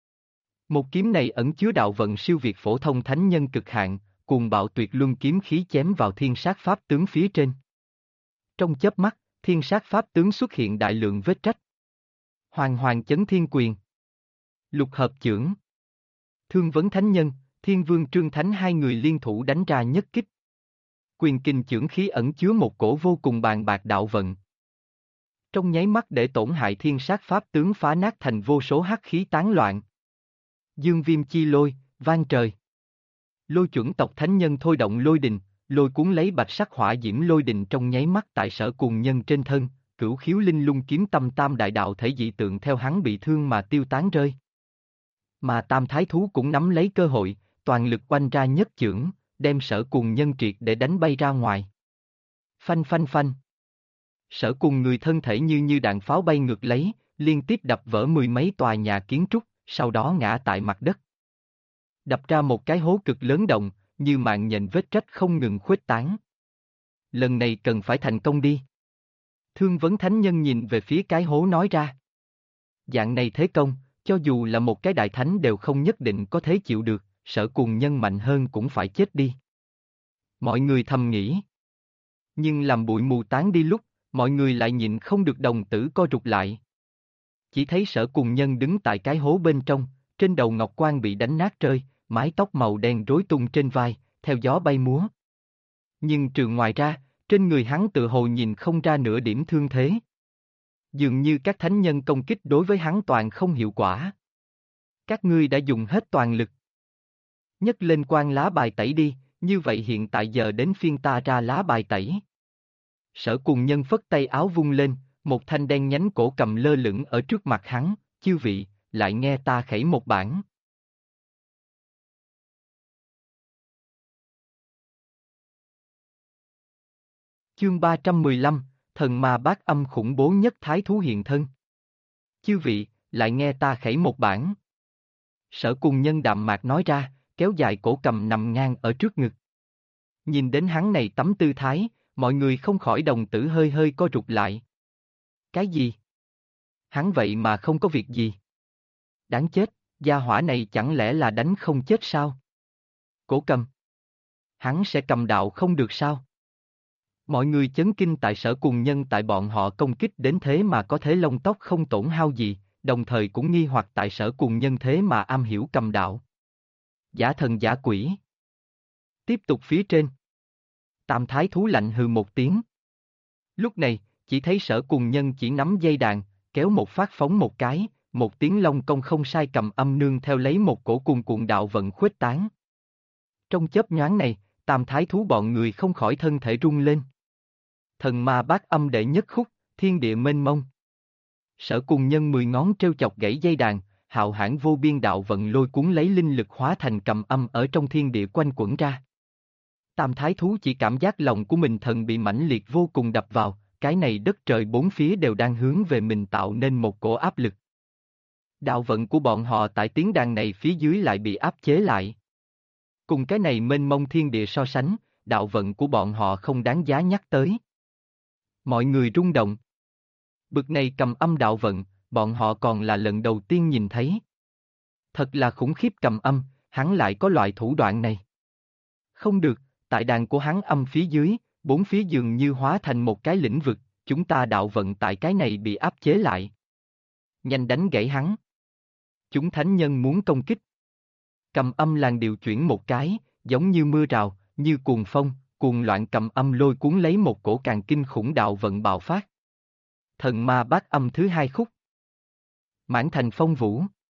Một kiếm này ẩn chứa đạo vận siêu việt phổ thông thánh nhân cực hạn, cuồng bạo tuyệt luân kiếm khí chém vào thiên sát pháp tướng phía trên. Trong chớp mắt, thiên sát pháp tướng xuất hiện đại lượng vết rách. Hoàng Hoàng Chấn Thiên Quyền. Lục Hợp Chưởng. Thương Vấn Thánh Nhân, Thiên Vương Trương Thánh hai người liên thủ đánh ra nhất kích. Quyền kình chưởng khí ẩn chứa một cổ vô cùng bàn bạc đạo vận. Trong nháy mắt để tổn hại thiên sát pháp tướng phá nát thành vô số hắc khí tán loạn. Dương viêm chi lôi, vang trời. Lôi Chuẩn tộc Thánh Nhân thôi động lôi đình, lôi cuốn lấy bạch sắc hỏa diễm lôi đình trong nháy mắt tại Sở Cùng Nhân trên thân, Cửu Khiếu Linh Lung kiếm tâm tam đại đạo thể dị tượng theo hắn bị thương mà tiêu tán rơi. Mà Tam Thái Thú cũng nắm lấy cơ hội, toàn lực oanh ra nhất chưởng, đem Sở Cùng Nhân triệt để đánh bay ra ngoài. Phanh phanh phanh. Sở Cùng người thân thể như đạn pháo bay ngược lấy, liên tiếp đập vỡ mười mấy tòa nhà kiến trúc, sau đó ngã tại mặt đất. Đập ra một cái hố cực lớn động, như mạng nhện vết rách không ngừng khuếch tán. Lần này cần phải thành công đi. Thương Vấn Thánh Nhân nhìn về phía cái hố nói ra. Dạng này thế công, cho dù là một cái đại thánh đều không nhất định có thể chịu được, Sở Cùng Nhân mạnh hơn cũng phải chết đi. Mọi người thầm nghĩ. Nhưng làm bụi mù tán đi lúc, mọi người lại nhịn không được đồng tử co rụt lại. Chỉ thấy Sở Cùng Nhân đứng tại cái hố bên trong, trên đầu ngọc quan bị đánh nát rơi, mái tóc màu đen rối tung trên vai, theo gió bay múa. Nhưng trừ ngoài ra, trên người hắn tự hồ nhìn không ra nửa điểm thương thế. Dường như các thánh nhân công kích đối với hắn toàn không hiệu quả. Các ngươi đã dùng hết toàn lực. Nhấc lên quan lá bài tẩy đi, như vậy hiện tại giờ đến phiên ta ra lá bài tẩy. Sở Cùng Nhân phất tay áo vung lên, một thanh đen nhánh cổ cầm lơ lửng ở trước mặt hắn, chư vị, lại nghe ta khẩy một bản. Chương 315, Thần Ma Bát Âm khủng bố nhất thái thú hiện thân. Chư vị, lại nghe ta khẩy một bản. Sở Cùng Nhân đạm mạc nói ra, kéo dài cổ cầm nằm ngang ở trước ngực. Nhìn đến hắn này tấm tư thái, mọi người không khỏi đồng tử hơi hơi co rụt lại. Cái gì? Hắn vậy mà không có việc gì. Đáng chết, gia hỏa này chẳng lẽ là đánh không chết sao? Cổ cầm. Hắn sẽ cầm đạo không được sao? Mọi người chấn kinh tại Sở Cùng Nhân tại bọn họ công kích đến thế mà có thể lông tóc không tổn hao gì, đồng thời cũng nghi hoặc tại Sở Cùng Nhân thế mà am hiểu cầm đạo. Giả thần giả quỷ. Tiếp tục phía trên. Tam Thái Thú lạnh hừ một tiếng. Lúc này, chỉ thấy Sở Cùng Nhân chỉ nắm dây đàn, kéo một phát phóng một cái, một tiếng long công không sai cầm âm nương theo lấy một cổ cuồn cuộn đạo vận khuếch tán. Trong chớp nhoáng này, Tam Thái Thú bọn người không khỏi thân thể rung lên. Thần Ma Bát Âm đệ nhất khúc, thiên địa mênh mông. Sở Cùng Nhân 10 ngón treo chọc gãy dây đàn, hạo hãn vô biên đạo vận lôi cuốn lấy linh lực hóa thành cầm âm ở trong thiên địa quanh quẩn ra. Tam Thái Thú chỉ cảm giác lòng của mình thần bị mãnh liệt vô cùng đập vào, cái này đất trời bốn phía đều đang hướng về mình tạo nên một cổ áp lực. Đạo vận của bọn họ tại tiếng đàn này phía dưới lại bị áp chế lại. Cùng cái này mênh mông thiên địa so sánh, đạo vận của bọn họ không đáng giá nhắc tới. Mọi người rung động. Bực này cầm âm đạo vận, bọn họ còn là lần đầu tiên nhìn thấy. Thật là khủng khiếp cầm âm, hắn lại có loại thủ đoạn này. Không được, tại đàn của hắn âm phía dưới, bốn phía dường như hóa thành một cái lĩnh vực, chúng ta đạo vận tại cái này bị áp chế lại. Nhanh đánh gãy hắn. Chúng thánh nhân muốn công kích. Cầm âm làn điều chuyển một cái, giống như mưa rào, như cuồng phong, cuồng loạn cầm âm lôi cuốn lấy một cổ càng kinh khủng đạo vận bạo phát. Thần Ma Bát Âm thứ hai khúc. Mãn thành phong vũ.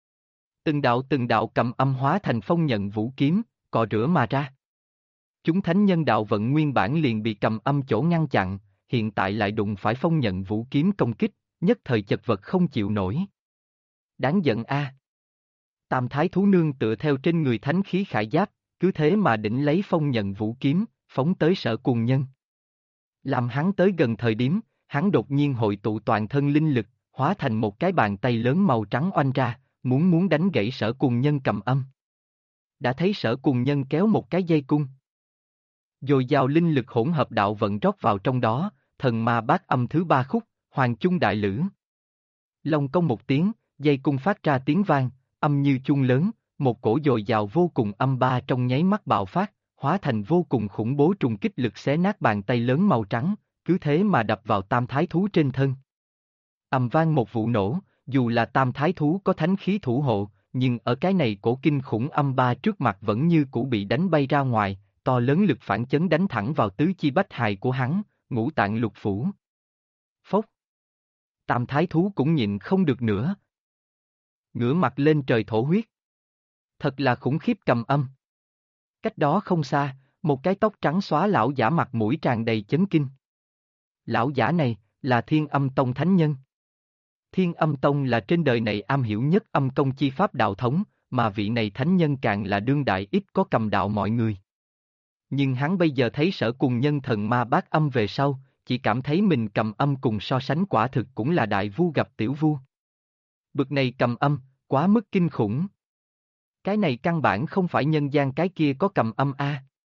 Từng đạo cầm âm hóa thành phong nhận vũ kiếm, cọ rửa mà ra. Chúng thánh nhân đạo vận nguyên bản liền bị cầm âm chỗ ngăn chặn, hiện tại lại đụng phải phong nhận vũ kiếm công kích, nhất thời chật vật không chịu nổi. Đáng giận a! Tam Thái Thú nương tựa theo trên người thánh khí khải giáp, cứ thế mà đỉnh lấy phong nhận vũ kiếm, phóng tới Sở Cùng Nhân. Làm hắn tới gần thời điểm, hắn đột nhiên hội tụ toàn thân linh lực, hóa thành một cái bàn tay lớn màu trắng oanh ra, muốn đánh gãy Sở Cùng Nhân cầm âm. Đã thấy Sở Cùng Nhân kéo một cái dây cung. Dồi dào linh lực hỗn hợp đạo vận rót vào trong đó, thần ma bát âm thứ ba khúc, hoàng chung đại lữ. Long công một tiếng, dây cung phát ra tiếng vang, âm như chuông lớn, một cổ dồi dào vô cùng âm ba trong nháy mắt bạo phát, hóa thành vô cùng khủng bố trùng kích lực xé nát bàn tay lớn màu trắng, cứ thế mà đập vào Tam Thái Thú trên thân. Ầm vang một vụ nổ, dù là Tam Thái Thú có thánh khí thủ hộ, nhưng ở cái này cổ kinh khủng âm ba trước mặt vẫn như cũ bị đánh bay ra ngoài, to lớn lực phản chấn đánh thẳng vào tứ chi bách hài của hắn, ngũ tạng lục phủ. Phốc. Tam Thái Thú cũng nhịn không được nữa. Ngửa mặt lên trời thổ huyết. Thật là khủng khiếp cầm âm. Cách đó không xa, một cái tóc trắng xóa lão giả mặt mũi tràn đầy chấn kinh. Lão giả này, là Thiên Âm Tông thánh nhân. Thiên Âm Tông là trên đời này am hiểu nhất âm công chi pháp đạo thống, mà vị này thánh nhân càng là đương đại ít có cầm đạo mọi người. Nhưng hắn bây giờ thấy Sở Cùng Nhân thần ma bát âm về sau, chỉ cảm thấy mình cầm âm cùng so sánh quả thực cũng là đại vu gặp tiểu vu. Bực này cầm âm, quá mức kinh khủng. Cái này căn bản không phải nhân gian cái kia có cầm âm a.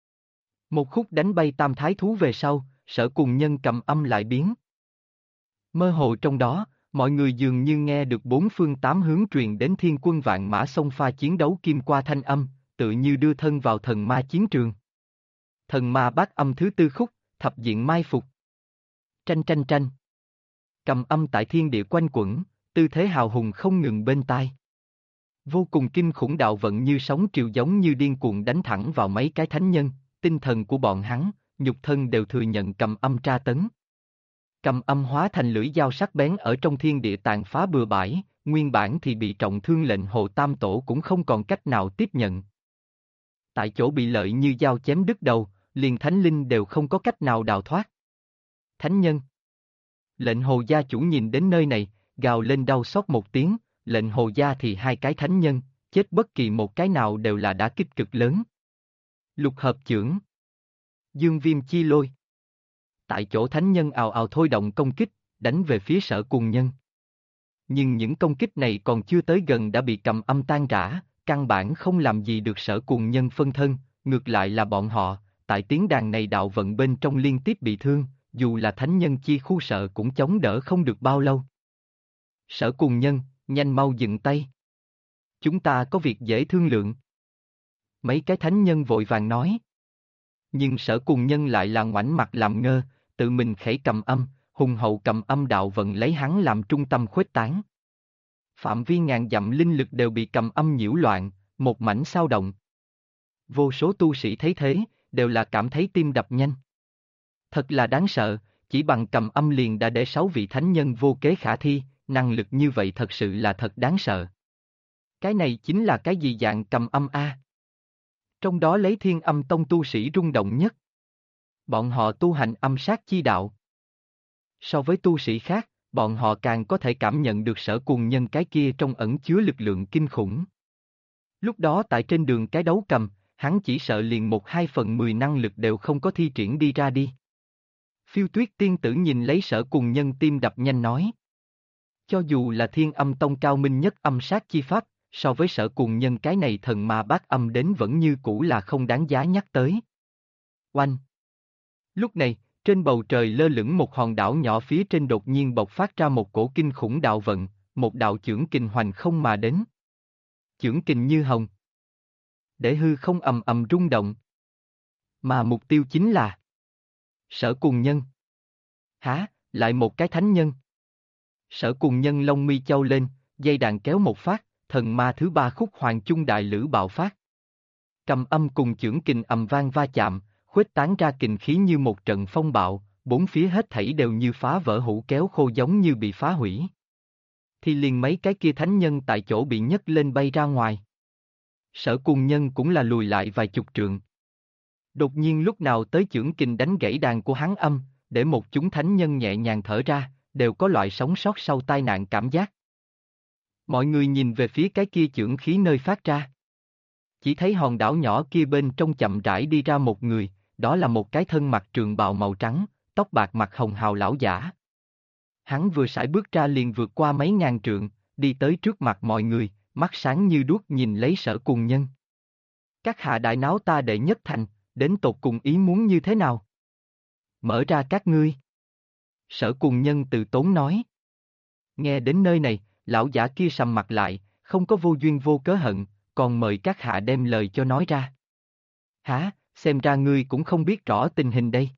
Một khúc đánh bay tam thái thú về sau, Sở Cùng Nhân cầm âm lại biến. Mơ hồ trong đó, mọi người dường như nghe được bốn phương tám hướng truyền đến thiên quân vạn mã xông pha chiến đấu kim qua thanh âm, tự như đưa thân vào thần ma chiến trường. Thần ma bát âm thứ tư khúc, thập diện mai phục. Tranh tranh tranh. Cầm âm tại thiên địa quanh quẩn, tư thế hào hùng không ngừng bên tai. Vô cùng kinh khủng đạo vận như sóng triều giống như điên cuồng đánh thẳng vào mấy cái thánh nhân, tinh thần của bọn hắn, nhục thân đều thừa nhận cầm âm tra tấn. Cầm âm hóa thành lưỡi dao sắc bén ở trong thiên địa tàn phá bừa bãi, nguyên bản thì bị trọng thương lệnh Hồ Tam Tổ cũng không còn cách nào tiếp nhận. Tại chỗ bị lợi như dao chém đứt đầu, liền thánh linh đều không có cách nào đào thoát. Thánh nhân. Lệnh Hồ gia chủ nhìn đến nơi này, gào lên đau xót một tiếng, lệnh Hồ gia thì hai cái thánh nhân, chết bất kỳ một cái nào đều là đả kích cực lớn. Lục hợp chưởng. Dương viêm chi lôi. Tại chỗ thánh nhân ào ào thôi động công kích, đánh về phía Sở Cùng Nhân. Nhưng những công kích này còn chưa tới gần đã bị cầm âm tan rã, căn bản không làm gì được Sở Cùng Nhân phân thân, ngược lại là bọn họ, tại tiếng đàn này đạo vận bên trong liên tiếp bị thương, dù là thánh nhân chi khu sợ cũng chống đỡ không được bao lâu. Sở Cùng Nhân, nhanh mau dừng tay. Chúng ta có việc dễ thương lượng. Mấy cái thánh nhân vội vàng nói. Nhưng Sở Cùng Nhân lại là ngoảnh mặt làm ngơ, tự mình khẽ cầm âm, hùng hậu cầm âm đạo vận lấy hắn làm trung tâm khuếch tán. Phạm vi ngàn dặm linh lực đều bị cầm âm nhiễu loạn, một mảnh xao động. Vô số tu sĩ thấy thế, đều là cảm thấy tim đập nhanh. Thật là đáng sợ, chỉ bằng cầm âm liền đã để 6 vị thánh nhân vô kế khả thi, năng lực như vậy thật sự là thật đáng sợ. Cái này chính là cái gì dạng cầm âm a? Trong đó lấy Thiên Âm Tông tu sĩ rung động nhất. Bọn họ tu hành âm sát chi đạo. So với tu sĩ khác, bọn họ càng có thể cảm nhận được Sở Cùng Nhân cái kia trong ẩn chứa lực lượng kinh khủng. Lúc đó tại trên đường cái đấu cầm, hắn chỉ sợ liền 1/2/10 năng lực đều không có thi triển đi ra đi. Phiêu Tuyết tiên tử nhìn lấy Sở Cùng Nhân tim đập nhanh nói. Cho dù là Thiên Âm Tông cao minh nhất âm sát chi pháp, so với Sở Cùng Nhân cái này thần ma bát âm đến vẫn như cũ là không đáng giá nhắc tới. Oanh! Lúc này, trên bầu trời lơ lửng một hòn đảo nhỏ phía trên đột nhiên bộc phát ra một cổ kinh khủng đạo vận, một đạo chưởng kình hoành không mà đến. Chưởng kình như hồng. Để hư không ầm ầm rung động. Mà mục tiêu chính là Sở Cùng Nhân. Hả, lại một cái thánh nhân. Sở Cùng Nhân lông mi chau lên, dây đàn kéo một phát, thần ma thứ ba khúc hoàng chung đại lữ bạo phát. Cầm âm cùng chưởng kình ầm vang va chạm, khuếch tán ra kình khí như một trận phong bạo, bốn phía hết thảy đều như phá vỡ hũ kéo khô giống như bị phá hủy. Thì liền mấy cái kia thánh nhân tại chỗ bị nhấc lên bay ra ngoài. Sở Cùng Nhân cũng là lùi lại vài chục trượng. Đột nhiên lúc nào tới chưởng kình đánh gãy đàn của hắn âm, để một chúng thánh nhân nhẹ nhàng thở ra, đều có loại sống sót sau tai nạn cảm giác. Mọi người nhìn về phía cái kia chưởng khí nơi phát ra. Chỉ thấy hòn đảo nhỏ kia bên trong chậm rãi đi ra một người, đó là một cái thân mặc trường bào màu trắng, tóc bạc mặt hồng hào lão giả. Hắn vừa sải bước ra liền vượt qua mấy ngàn trượng, đi tới trước mặt mọi người, mắt sáng như đuốc nhìn lấy Sở Cùng Nhân. Các hạ đại náo ta đệ nhất thành, đến tột cùng ý muốn như thế nào? Mở ra các ngươi. Sở Cùng Nhân từ tốn nói. Nghe đến nơi này, lão giả kia sầm mặt lại, không có vô duyên vô cớ hận, còn mời các hạ đem lời cho nói ra. Hả, xem ra ngươi cũng không biết rõ tình hình đây.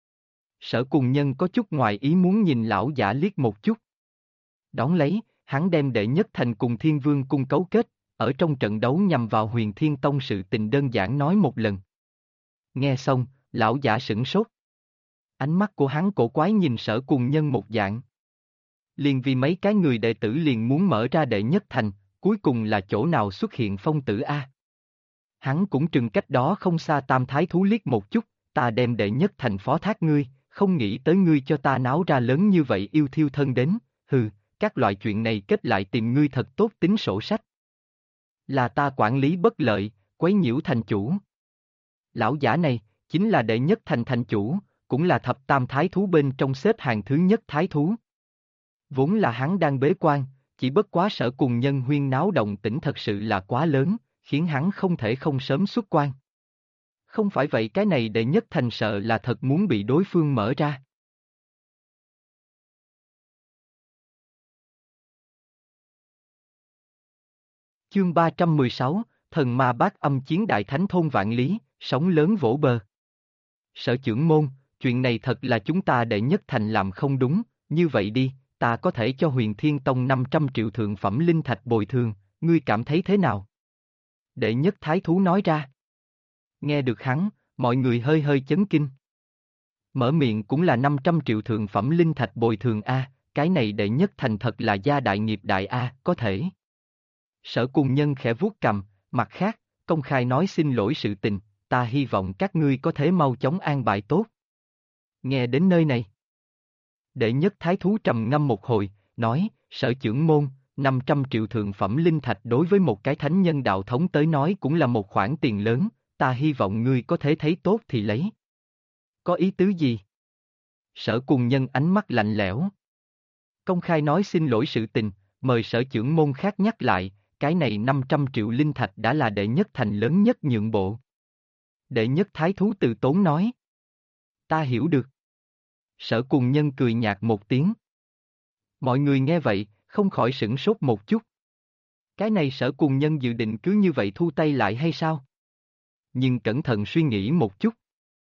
Sở Cùng Nhân có chút ngoài ý muốn nhìn lão giả liếc một chút. Đón lấy, hắn đem đệ nhất thành cùng Thiên Vương cung cấu kết, ở trong trận đấu nhằm vào Huyền Thiên Tông sự tình đơn giản nói một lần. Nghe xong, lão giả sửng sốt. Ánh mắt của hắn cổ quái nhìn Sở Cùng Nhân một dạng. Liền vì mấy cái người đệ tử liền muốn mở ra đệ nhất thành, cuối cùng là chỗ nào xuất hiện phong tử A. Hắn cũng trừng cách đó không xa Tam Thái Thú liếc một chút, ta đem đệ nhất thành phó thác ngươi, không nghĩ tới ngươi cho ta náo ra lớn như vậy yêu thiêu thân đến, hừ, các loại chuyện này kết lại tìm ngươi thật tốt tính sổ sách. Là ta quản lý bất lợi, quấy nhiễu thành chủ. Lão giả này, chính là đệ nhất thành thành chủ, cũng là thập tam thái thú bên trong xếp hàng thứ nhất thái thú. Vốn là hắn đang bế quan, chỉ bất quá Sở Cùng Nhân huyên náo động tĩnh thật sự là quá lớn, khiến hắn không thể không sớm xuất quan. Không phải vậy cái này đệ nhất thành sợ là thật muốn bị đối phương mở ra. Chương 316, Thần Ma Bát Âm Chiến Đại Thánh Thôn Vạn Lý, sóng lớn vỗ bờ. Sở trưởng môn, chuyện này thật là chúng ta đệ nhất thành làm không đúng, như vậy đi, ta có thể cho Huyền Thiên Tông 500 triệu thượng phẩm linh thạch bồi thường, ngươi cảm thấy thế nào? Đệ nhất thái thú nói ra. Nghe được hắn, mọi người hơi hơi chấn kinh. Mở miệng cũng là 500 triệu thượng phẩm linh thạch bồi thường A, cái này đệ nhất thành thật là gia đại nghiệp đại A, có thể. Sở Cùng Nhân khẽ vuốt cầm, mặt khác, công khai nói xin lỗi sự tình, ta hy vọng các ngươi có thể mau chóng an bài tốt. Nghe đến nơi này. Đệ nhất thái thú trầm ngâm một hồi, nói, sở trưởng môn, 500 triệu thượng phẩm linh thạch đối với một cái thánh nhân đạo thống tới nói cũng là một khoản tiền lớn, ta hy vọng ngươi có thể thấy tốt thì lấy. Có ý tứ gì? Sở Cùng Nhân ánh mắt lạnh lẽo. Công khai nói xin lỗi sự tình, mời sở trưởng môn khác nhắc lại, cái này 500 triệu linh thạch đã là đệ nhất thành lớn nhất nhượng bộ. Đệ nhất thái thú từ tốn nói. Ta hiểu được. Sở Cùng Nhân cười nhạt một tiếng. Mọi người nghe vậy, không khỏi sửng sốt một chút. Cái này Sở Cùng Nhân dự định cứ như vậy thu tay lại hay sao? Nhưng cẩn thận suy nghĩ một chút.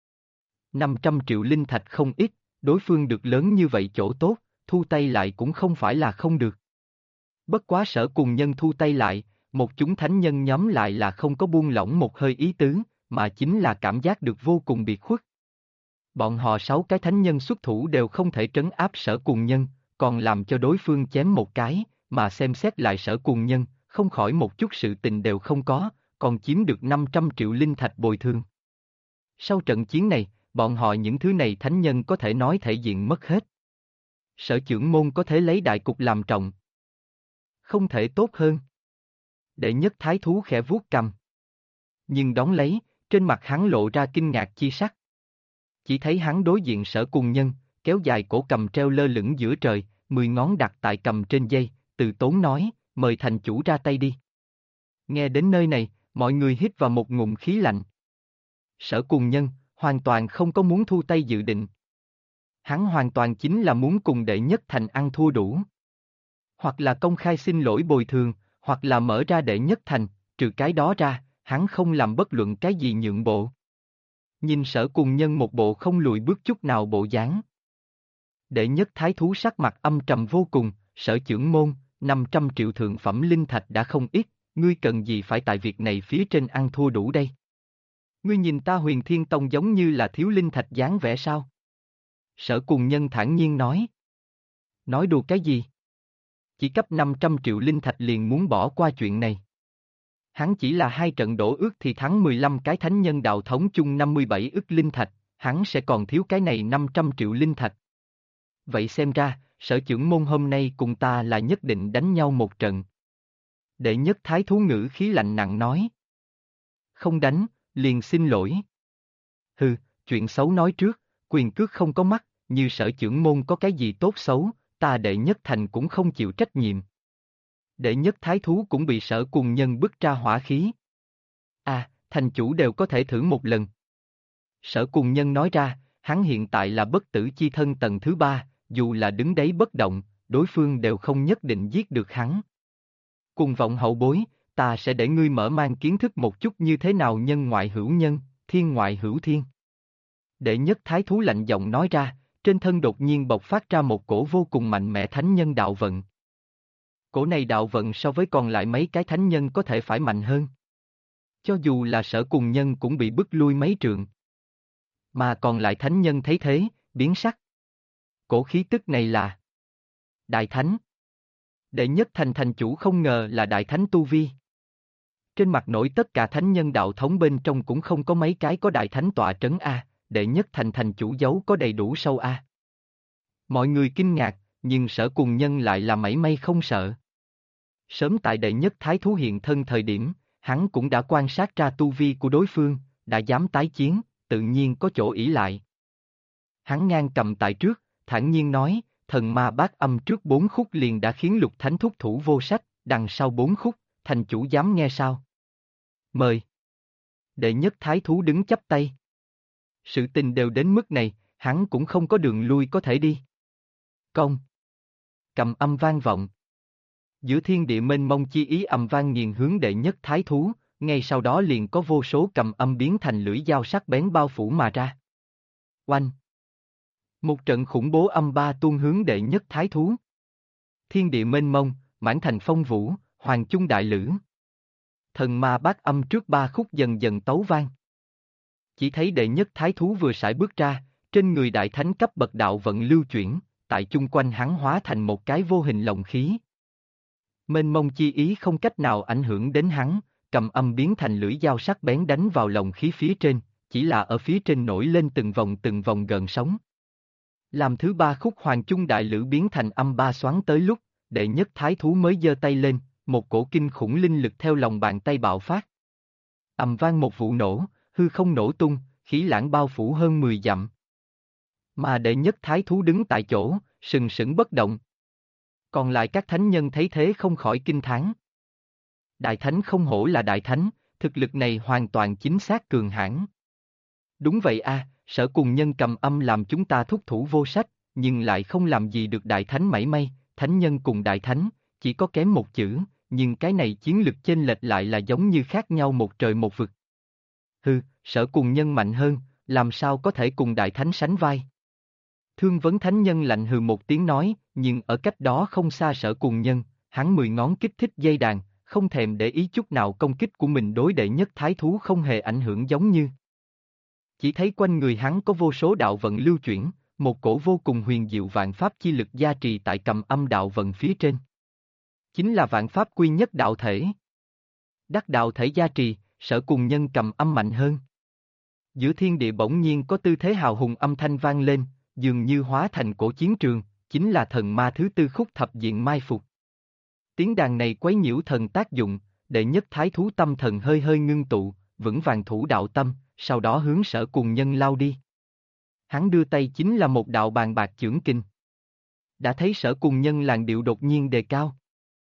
500 triệu linh thạch không ít, đối phương được lớn như vậy chỗ tốt, thu tay lại cũng không phải là không được. Bất quá Sở Cùng Nhân thu tay lại, một chúng thánh nhân nhóm lại là không có buông lỏng một hơi ý tứ, mà chính là cảm giác được vô cùng biệt khuất. Bọn họ 6 cái thánh nhân xuất thủ đều không thể trấn áp Sở Cùng Nhân, còn làm cho đối phương chém một cái, mà xem xét lại Sở Cùng Nhân, không khỏi một chút sự tình đều không có, còn chiếm được 500 triệu linh thạch bồi thường. Sau trận chiến này, bọn họ những thứ này thánh nhân có thể nói thể diện mất hết. Sở trưởng môn có thể lấy đại cục làm trọng. Không thể tốt hơn. Đệ nhất thái thú khẽ vuốt cầm. Nhưng đón lấy, trên mặt hắn lộ ra kinh ngạc chi sắc. Chỉ thấy hắn đối diện Sở Cùng Nhân, kéo dài cổ cầm treo lơ lửng giữa trời, 10 ngón đặt tại cầm trên dây, từ tốn nói, mời thành chủ ra tay đi. Nghe đến nơi này, mọi người hít vào một ngụm khí lạnh. Sở Cùng Nhân, hoàn toàn không có muốn thu tay dự định. Hắn hoàn toàn chính là muốn cùng đệ nhất thành ăn thua đủ. Hoặc là công khai xin lỗi bồi thường, hoặc là mở ra đệ nhất thành, trừ cái đó ra, hắn không làm bất luận cái gì nhượng bộ. Nhìn Sở Cùng Nhân một bộ không lùi bước chút nào bộ dáng. Đệ nhất thái thú sắc mặt âm trầm vô cùng, sở trưởng môn, 500 triệu thượng phẩm linh thạch đã không ít, ngươi cần gì phải tại việc này phía trên ăn thua đủ đây? Ngươi nhìn ta Huyền Thiên Tông giống như là thiếu linh thạch dáng vẻ sao? Sở Cùng Nhân thản nhiên nói. Nói đùa cái gì? Chỉ cấp 500 triệu linh thạch liền muốn bỏ qua chuyện này. Hắn chỉ là 2 trận đổ ước thì thắng 15 cái thánh nhân đạo thống chung 57 ức linh thạch, hắn sẽ còn thiếu cái này 500 triệu linh thạch. Vậy xem ra, sở trưởng môn hôm nay cùng ta là nhất định đánh nhau một trận. Đệ nhất thái thú ngữ khí lạnh nặng nói. Không đánh, liền xin lỗi. Hừ, chuyện xấu nói trước, quyền cước không có mắt, như sở trưởng môn có cái gì tốt xấu, ta đệ nhất thành cũng không chịu trách nhiệm. Đệ nhất thái thú cũng bị Sở Cùng Nhân bức ra hỏa khí. À, thành chủ đều có thể thử một lần. Sở Cùng Nhân nói ra, hắn hiện tại là bất tử chi thân tầng thứ 3, dù là đứng đấy bất động, đối phương đều không nhất định giết được hắn. Cùng vọng hậu bối, ta sẽ để ngươi mở mang kiến thức một chút như thế nào nhân ngoại hữu nhân, thiên ngoại hữu thiên. Đệ nhất thái thú lạnh giọng nói ra, trên thân đột nhiên bộc phát ra một cổ vô cùng mạnh mẽ thánh nhân đạo vận. Cổ này đạo vận so với còn lại mấy cái thánh nhân có thể phải mạnh hơn. Cho dù là Sở Cùng Nhân cũng bị bức lui mấy trượng. Mà còn lại thánh nhân thấy thế, biến sắc. Cổ khí tức này là Đại Thánh. Đệ nhất thành thành chủ không ngờ là Đại Thánh tu vi. Trên mặt nổi tất cả thánh nhân đạo thống bên trong cũng không có mấy cái có Đại Thánh tọa trấn A, đệ nhất thành thành chủ giấu có đầy đủ sâu A. Mọi người kinh ngạc, nhưng Sở Cùng Nhân lại là mảy may không sợ. Sớm tại đệ nhất thái thú hiện thân thời điểm, hắn cũng đã quan sát ra tu vi của đối phương, đã dám tái chiến, tự nhiên có chỗ ỷ lại. Hắn ngang cầm tại trước, thản nhiên nói, thần ma bát âm trước 4 khúc liền đã khiến Lục Thánh thúc thủ vô sách, đằng sau 4 khúc, thành chủ dám nghe sao? Mời. Đệ nhất thái thú đứng chắp tay. Sự tình đều đến mức này, hắn cũng không có đường lui có thể đi. Công. Cầm âm vang vọng. Giữa thiên địa mênh mông chi ý ầm vang nghiền hướng đệ nhất thái thú, ngay sau đó liền có vô số cầm âm biến thành lưỡi dao sắc bén bao phủ mà ra. Oanh! Một trận khủng bố âm ba tuôn hướng đệ nhất thái thú. Thiên địa mênh mông, mãn thành phong vũ, hoàng chung đại lữ. Thần ma bát âm trước ba khúc dần dần tấu vang. Chỉ thấy đệ nhất thái thú vừa sải bước ra, trên người đại thánh cấp bậc đạo vận lưu chuyển, tại chung quanh hắn hóa thành một cái vô hình lồng khí. Mênh mông chi ý không cách nào ảnh hưởng đến hắn, cầm âm biến thành lưỡi dao sắc bén đánh vào lồng khí phía trên, chỉ là ở phía trên nổi lên từng vòng gợn sóng. Làm thứ ba khúc hoàng chung đại lữ biến thành âm ba xoắn tới lúc, đệ nhất thái thú mới giơ tay lên, một cổ kinh khủng linh lực theo lòng bàn tay bạo phát. Ầm vang một vụ nổ, hư không nổ tung, khí lãng bao phủ hơn 10 dặm. Mà đệ nhất thái thú đứng tại chỗ, sừng sững bất động. Còn lại các thánh nhân thấy thế không khỏi kinh thán. Đại thánh không hổ là đại thánh, thực lực này hoàn toàn chính xác cường hãn. Đúng vậy a, Sở Cùng Nhân cầm âm làm chúng ta thúc thủ vô sách, nhưng lại không làm gì được đại thánh mảy may, thánh nhân cùng đại thánh, chỉ có kém một chữ, nhưng cái này chiến lực chênh lệch lại là giống như khác nhau một trời một vực. Hừ, Sở Cùng Nhân mạnh hơn, làm sao có thể cùng đại thánh sánh vai? Thương Vấn thánh nhân lạnh hừ một tiếng nói, nhưng ở cách đó không xa Sở Cùng Nhân, hắn 10 ngón kích thích dây đàn, không thèm để ý chút nào công kích của mình đối đệ nhất thái thú không hề ảnh hưởng giống như. Chỉ thấy quanh người hắn có vô số đạo vận lưu chuyển, một cổ vô cùng huyền diệu vạn pháp chi lực gia trì tại cầm âm đạo vận phía trên. Chính là vạn pháp quy nhất đạo thể. Đắc đạo thể gia trì, Sở Cùng Nhân cầm âm mạnh hơn. Giữa thiên địa bỗng nhiên có tư thế hào hùng âm thanh vang lên, dường như hóa thành cổ chiến trường, chính là thần ma thứ tư khúc thập diện mai phục. Tiếng đàn này quấy nhiễu thần tác dụng, đệ nhất thái thú tâm thần hơi hơi ngưng tụ, vững vàng thủ đạo tâm, sau đó hướng Sở Cùng Nhân lao đi. Hắn đưa tay chính là một đạo bàn bạc chưởng kinh. Đã thấy Sở Cùng Nhân làn điệu đột nhiên đề cao.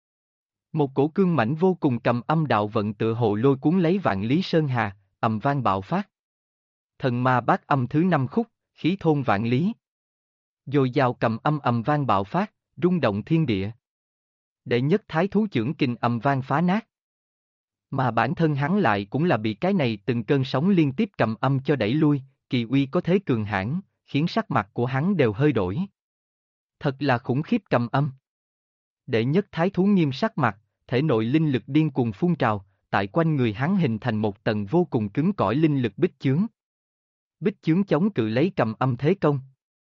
Một cổ cương mãnh vô cùng cầm âm đạo vận tựa hồ lôi cuốn lấy vạn lý sơn hà, ầm vang bạo phát. Thần ma bát âm thứ 5 khúc, khí thôn vạn lý. Dồi dào cầm âm ầm vang bạo phát, rung động thiên địa. Đệ nhất thái thú chưởng kình ầm vang phá nát. Mà bản thân hắn lại cũng là bị cái này từng cơn sóng liên tiếp cầm âm cho đẩy lui, kỳ uy có thế cường hãn, khiến sắc mặt của hắn đều hơi đổi. Thật là khủng khiếp cầm âm. Đệ nhất thái thú nghiêm sắc mặt, thể nội linh lực điên cuồng phun trào, tại quanh người hắn hình thành một tầng vô cùng cứng cỏi linh lực bích chướng. Bích chướng chống cự lấy cầm âm thế công.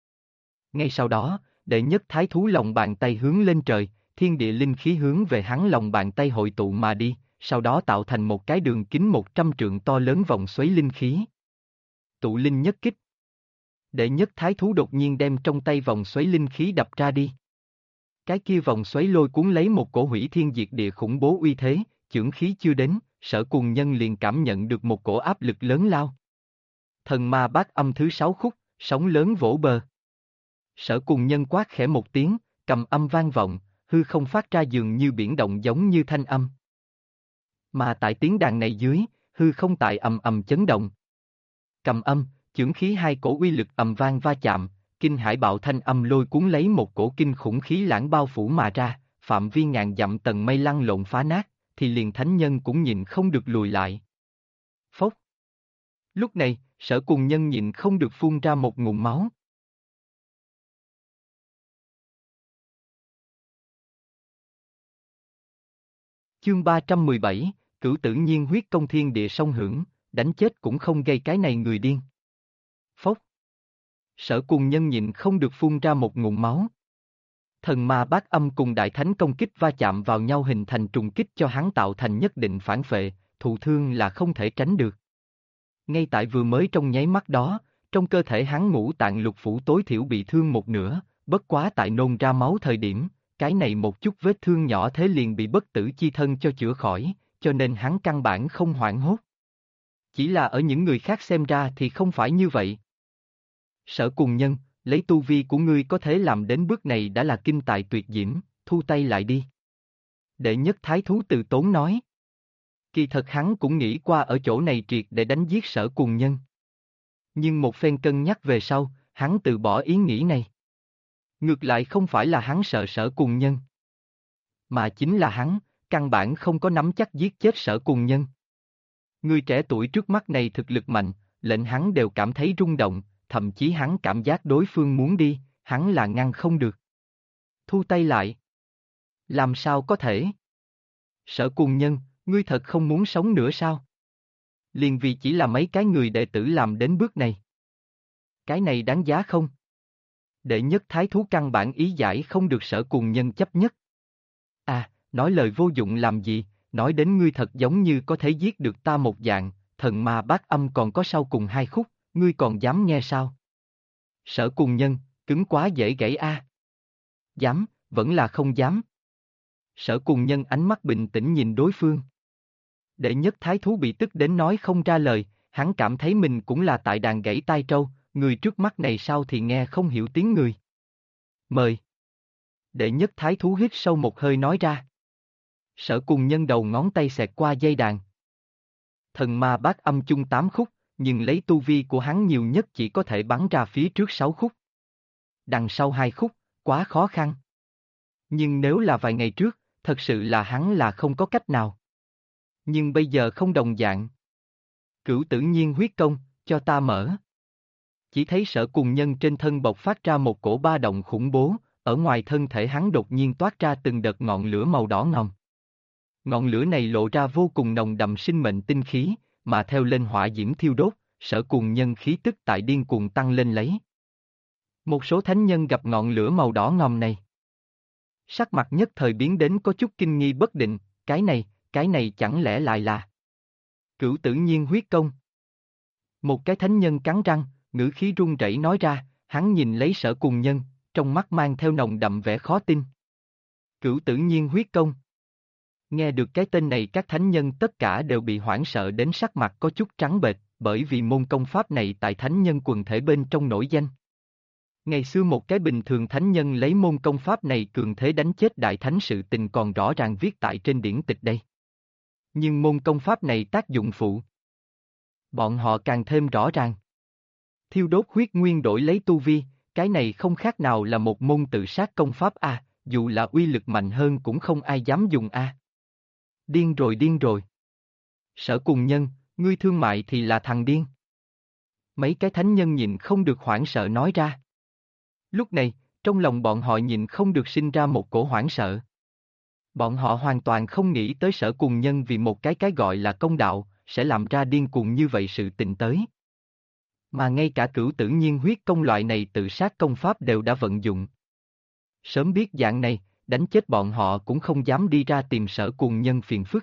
Ngay sau đó, đệ nhất thái thú lòng bàn tay hướng lên trời, thiên địa linh khí hướng về hắn lòng bàn tay hội tụ mà đi, sau đó tạo thành một cái đường kính 100 trượng to lớn vòng xoáy linh khí. Tụ linh nhất kích. Đệ nhất thái thú đột nhiên đem trong tay vòng xoáy linh khí đập ra đi. Cái kia vòng xoáy lôi cuốn lấy một cổ hủy thiên diệt địa khủng bố uy thế, chưởng khí chưa đến, Sở Cùng Nhân liền cảm nhận được một cổ áp lực lớn lao. Thần ma bát âm thứ 6 khúc, sóng lớn vỗ bờ. Sở Cùng Nhân quát khẽ một tiếng, cầm âm vang vọng, hư không phát ra dường như biển động giống như thanh âm. Mà tại tiếng đàn này dưới, hư không tại ầm ầm chấn động. Cầm âm, chưởng khí hai cổ uy lực ầm vang va chạm, kinh hải bạo thanh âm lôi cuốn lấy một cổ kinh khủng khí lãng bao phủ mà ra, phạm vi ngàn dặm tầng mây lăn lộn phá nát, thì liền thánh nhân cũng nhìn không được lùi lại. Phốc. Lúc này, Sở Cùng Nhân nhịn không được phun ra một ngụm máu. Chương 317, Cửu Tử Nhiên huyết công thiên địa song hưởng, đánh chết cũng không gây cái này người điên. Phốc. Sở Cùng Nhân nhịn không được phun ra một ngụm máu. Thần ma bát âm cùng đại thánh công kích va chạm vào nhau hình thành trùng kích cho hắn tạo thành nhất định phản phệ, thụ thương là không thể tránh được. Ngay tại vừa mới trong nháy mắt đó, trong cơ thể hắn ngũ tạng lục phủ tối thiểu bị thương một nửa, bất quá tại nôn ra máu thời điểm, cái này một chút vết thương nhỏ thế liền bị bất tử chi thân cho chữa khỏi, cho nên hắn căn bản không hoảng hốt. Chỉ là ở những người khác xem ra thì không phải như vậy. Sở Cùng Nhân, lấy tu vi của ngươi có thể làm đến bước này đã là kinh tài tuyệt diễm, thu tay lại đi. Đệ nhất thái thú từ tốn nói. Kỳ thật hắn cũng nghĩ qua ở chỗ này triệt để đánh giết Sở Cùng Nhân. Nhưng một phen cân nhắc về sau, hắn từ bỏ ý nghĩ này. Ngược lại không phải là hắn sợ Sở Cùng Nhân, mà chính là hắn, căn bản không có nắm chắc giết chết Sở Cùng Nhân. Người trẻ tuổi trước mắt này thực lực mạnh, lệnh hắn đều cảm thấy rung động, thậm chí hắn cảm giác đối phương muốn đi, hắn là ngăn không được. Thu tay lại. Làm sao có thể? Sở Cùng Nhân, ngươi thật không muốn sống nữa sao? Liền vì chỉ là mấy cái người đệ tử làm đến bước này. Cái này đáng giá không? Đệ nhất thái thú căn bản ý giải không được Sở Cùng Nhân chấp nhất. À, nói lời vô dụng làm gì, nói đến ngươi thật giống như có thể giết được ta một dạng, thần ma bát âm còn có sau cùng hai khúc, ngươi còn dám nghe sao? Sở Cùng Nhân, cứng quá dễ gãy a. Dám, vẫn là không dám. Sở Cùng Nhân ánh mắt bình tĩnh nhìn đối phương. Đệ nhất thái thú bị tức đến nói không ra lời, hắn cảm thấy mình cũng là tại đàn gãy tai trâu, người trước mắt này sao thì nghe không hiểu tiếng người. Mời. Đệ nhất thái thú hít sâu một hơi nói ra. Sở Cùng Nhân đầu ngón tay xẹt qua dây đàn. Thần ma bát âm chung 8 khúc, nhưng lấy tu vi của hắn nhiều nhất chỉ có thể bắn ra phía trước 6 khúc. Đằng sau 2 khúc, quá khó khăn. Nhưng nếu là vài ngày trước, thật sự là hắn là không có cách nào. Nhưng bây giờ không đồng dạng. Cửu Tử Nhiên huyết công, cho ta mở. Chỉ thấy Sở Cùng Nhân trên thân bộc phát ra một cổ ba động khủng bố, ở ngoài thân thể hắn đột nhiên toát ra từng đợt ngọn lửa màu đỏ ngòm. Ngọn lửa này lộ ra vô cùng nồng đậm sinh mệnh tinh khí, mà theo lên hỏa diễm thiêu đốt, Sở Cùng Nhân khí tức tại điên cuồng tăng lên lấy. Một số thánh nhân gặp ngọn lửa màu đỏ ngòm này. Sắc mặt nhất thời biến đến có chút kinh nghi bất định, cái này chẳng lẽ lại là Cửu Tử Nhiên huyết công. Một cái thánh nhân cắn răng, ngữ khí run rẩy nói ra, hắn nhìn lấy Sở Cùng Nhân, trong mắt mang theo nồng đậm vẻ khó tin. Cửu Tử Nhiên huyết công. Nghe được cái tên này các thánh nhân tất cả đều bị hoảng sợ đến sắc mặt có chút trắng bệch, bởi vì môn công pháp này tại thánh nhân quần thể bên trong nổi danh. Ngày xưa một cái bình thường thánh nhân lấy môn công pháp này cường thế đánh chết đại thánh sự tình còn rõ ràng viết tại trên điển tịch đây. Nhưng môn công pháp này tác dụng phụ. Bọn họ càng thêm rõ ràng. Thiêu đốt huyết nguyên đổi lấy tu vi, cái này không khác nào là một môn tự sát công pháp a, dù là uy lực mạnh hơn cũng không ai dám dùng a. Điên rồi điên rồi. Sở Cùng Nhân, ngươi thương mại thì là thằng điên. Mấy cái thánh nhân nhìn không được hoảng sợ nói ra. Lúc này, trong lòng bọn họ nhìn không được sinh ra một cổ hoảng sợ. Bọn họ hoàn toàn không nghĩ tới Sở Cùng Nhân vì một cái gọi là công đạo, sẽ làm ra điên cuồng như vậy sự tình tới. Mà ngay cả Cửu Tử Nhiên huyết công loại này tự sát công pháp đều đã vận dụng. Sớm biết dạng này, đánh chết bọn họ cũng không dám đi ra tìm Sở Cùng Nhân phiền phức.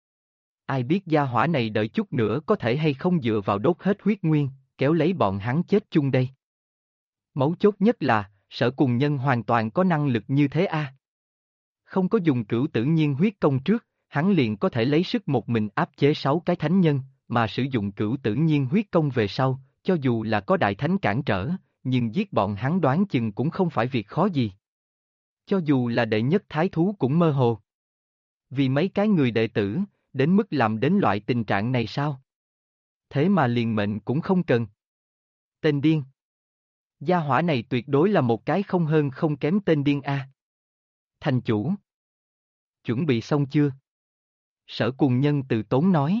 Ai biết gia hỏa này đợi chút nữa có thể hay không dựa vào đốt hết huyết nguyên, kéo lấy bọn hắn chết chung đây. Mấu chốt nhất là, Sở Cùng Nhân hoàn toàn có năng lực như thế a. Không có dùng Cửu Tử Nhiên huyết công trước, hắn liền có thể lấy sức một mình áp chế 6 cái thánh nhân, mà sử dụng Cửu Tử Nhiên huyết công về sau, cho dù là có đại thánh cản trở, nhưng giết bọn hắn đoán chừng cũng không phải việc khó gì. Cho dù là đệ nhất thái thú cũng mơ hồ. Vì mấy cái người đệ tử, đến mức làm đến loại tình trạng này sao? Thế mà liền mệnh cũng không cần. Tên điên. Gia hỏa này tuyệt đối là một cái không hơn không kém tên điên a. Thành chủ. Chuẩn bị xong chưa? Sở Cùng Nhân từ tốn nói.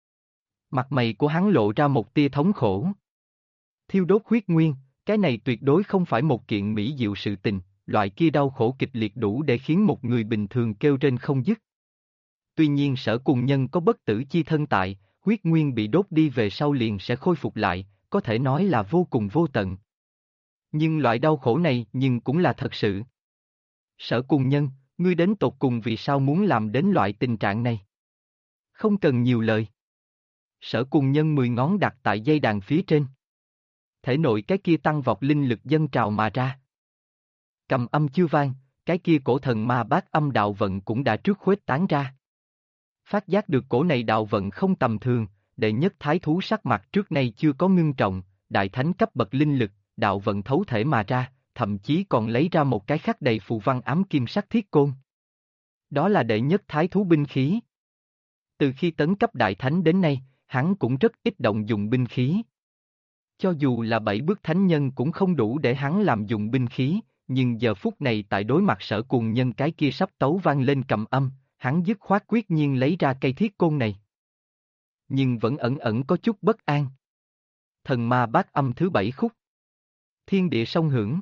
Mặt mày của hắn lộ ra một tia thống khổ. Thiêu đốt huyết nguyên, cái này tuyệt đối không phải một kiện mỹ diệu sự tình, loại kia đau khổ kịch liệt đủ để khiến một người bình thường kêu trên không dứt. Tuy nhiên Sở Cùng Nhân có bất tử chi thân tại, huyết nguyên bị đốt đi về sau liền sẽ khôi phục lại, có thể nói là vô cùng vô tận. Nhưng loại đau khổ này nhưng cũng là thật sự. Sở Cùng Nhân, ngươi đến tột cùng vì sao muốn làm đến loại tình trạng này? Không cần nhiều lời. Sở Cùng Nhân 10 ngón đặt tại dây đàn phía trên. Thể nội cái kia tăng vọt linh lực dâng trào mà ra. Cầm âm chưa vang, cái kia cổ thần ma bát âm đạo vận cũng đã trước khuếch tán ra. Phát giác được cổ này đạo vận không tầm thường, đệ nhất thái thú sắc mặt trước nay chưa có ngưng trọng, đại thánh cấp bậc linh lực, đạo vận thấu thể mà ra, thậm chí còn lấy ra một cái khắc đầy phù văn ám kim sắc thiết côn. Đó là đệ nhất thái thú binh khí. Từ khi tấn cấp đại thánh đến nay, hắn cũng rất ít động dụng binh khí. Cho dù là 7 bước thánh nhân cũng không đủ để hắn làm dụng binh khí, nhưng giờ phút này tại đối mặt Sở Cùng Nhân cái kia sắp tấu vang lên cầm âm, hắn dứt khoát quyết nhiên lấy ra cây thiết côn này. Nhưng vẫn ẩn ẩn có chút bất an. Thần ma bát âm thứ 7 khúc. Thiên địa song hưởng.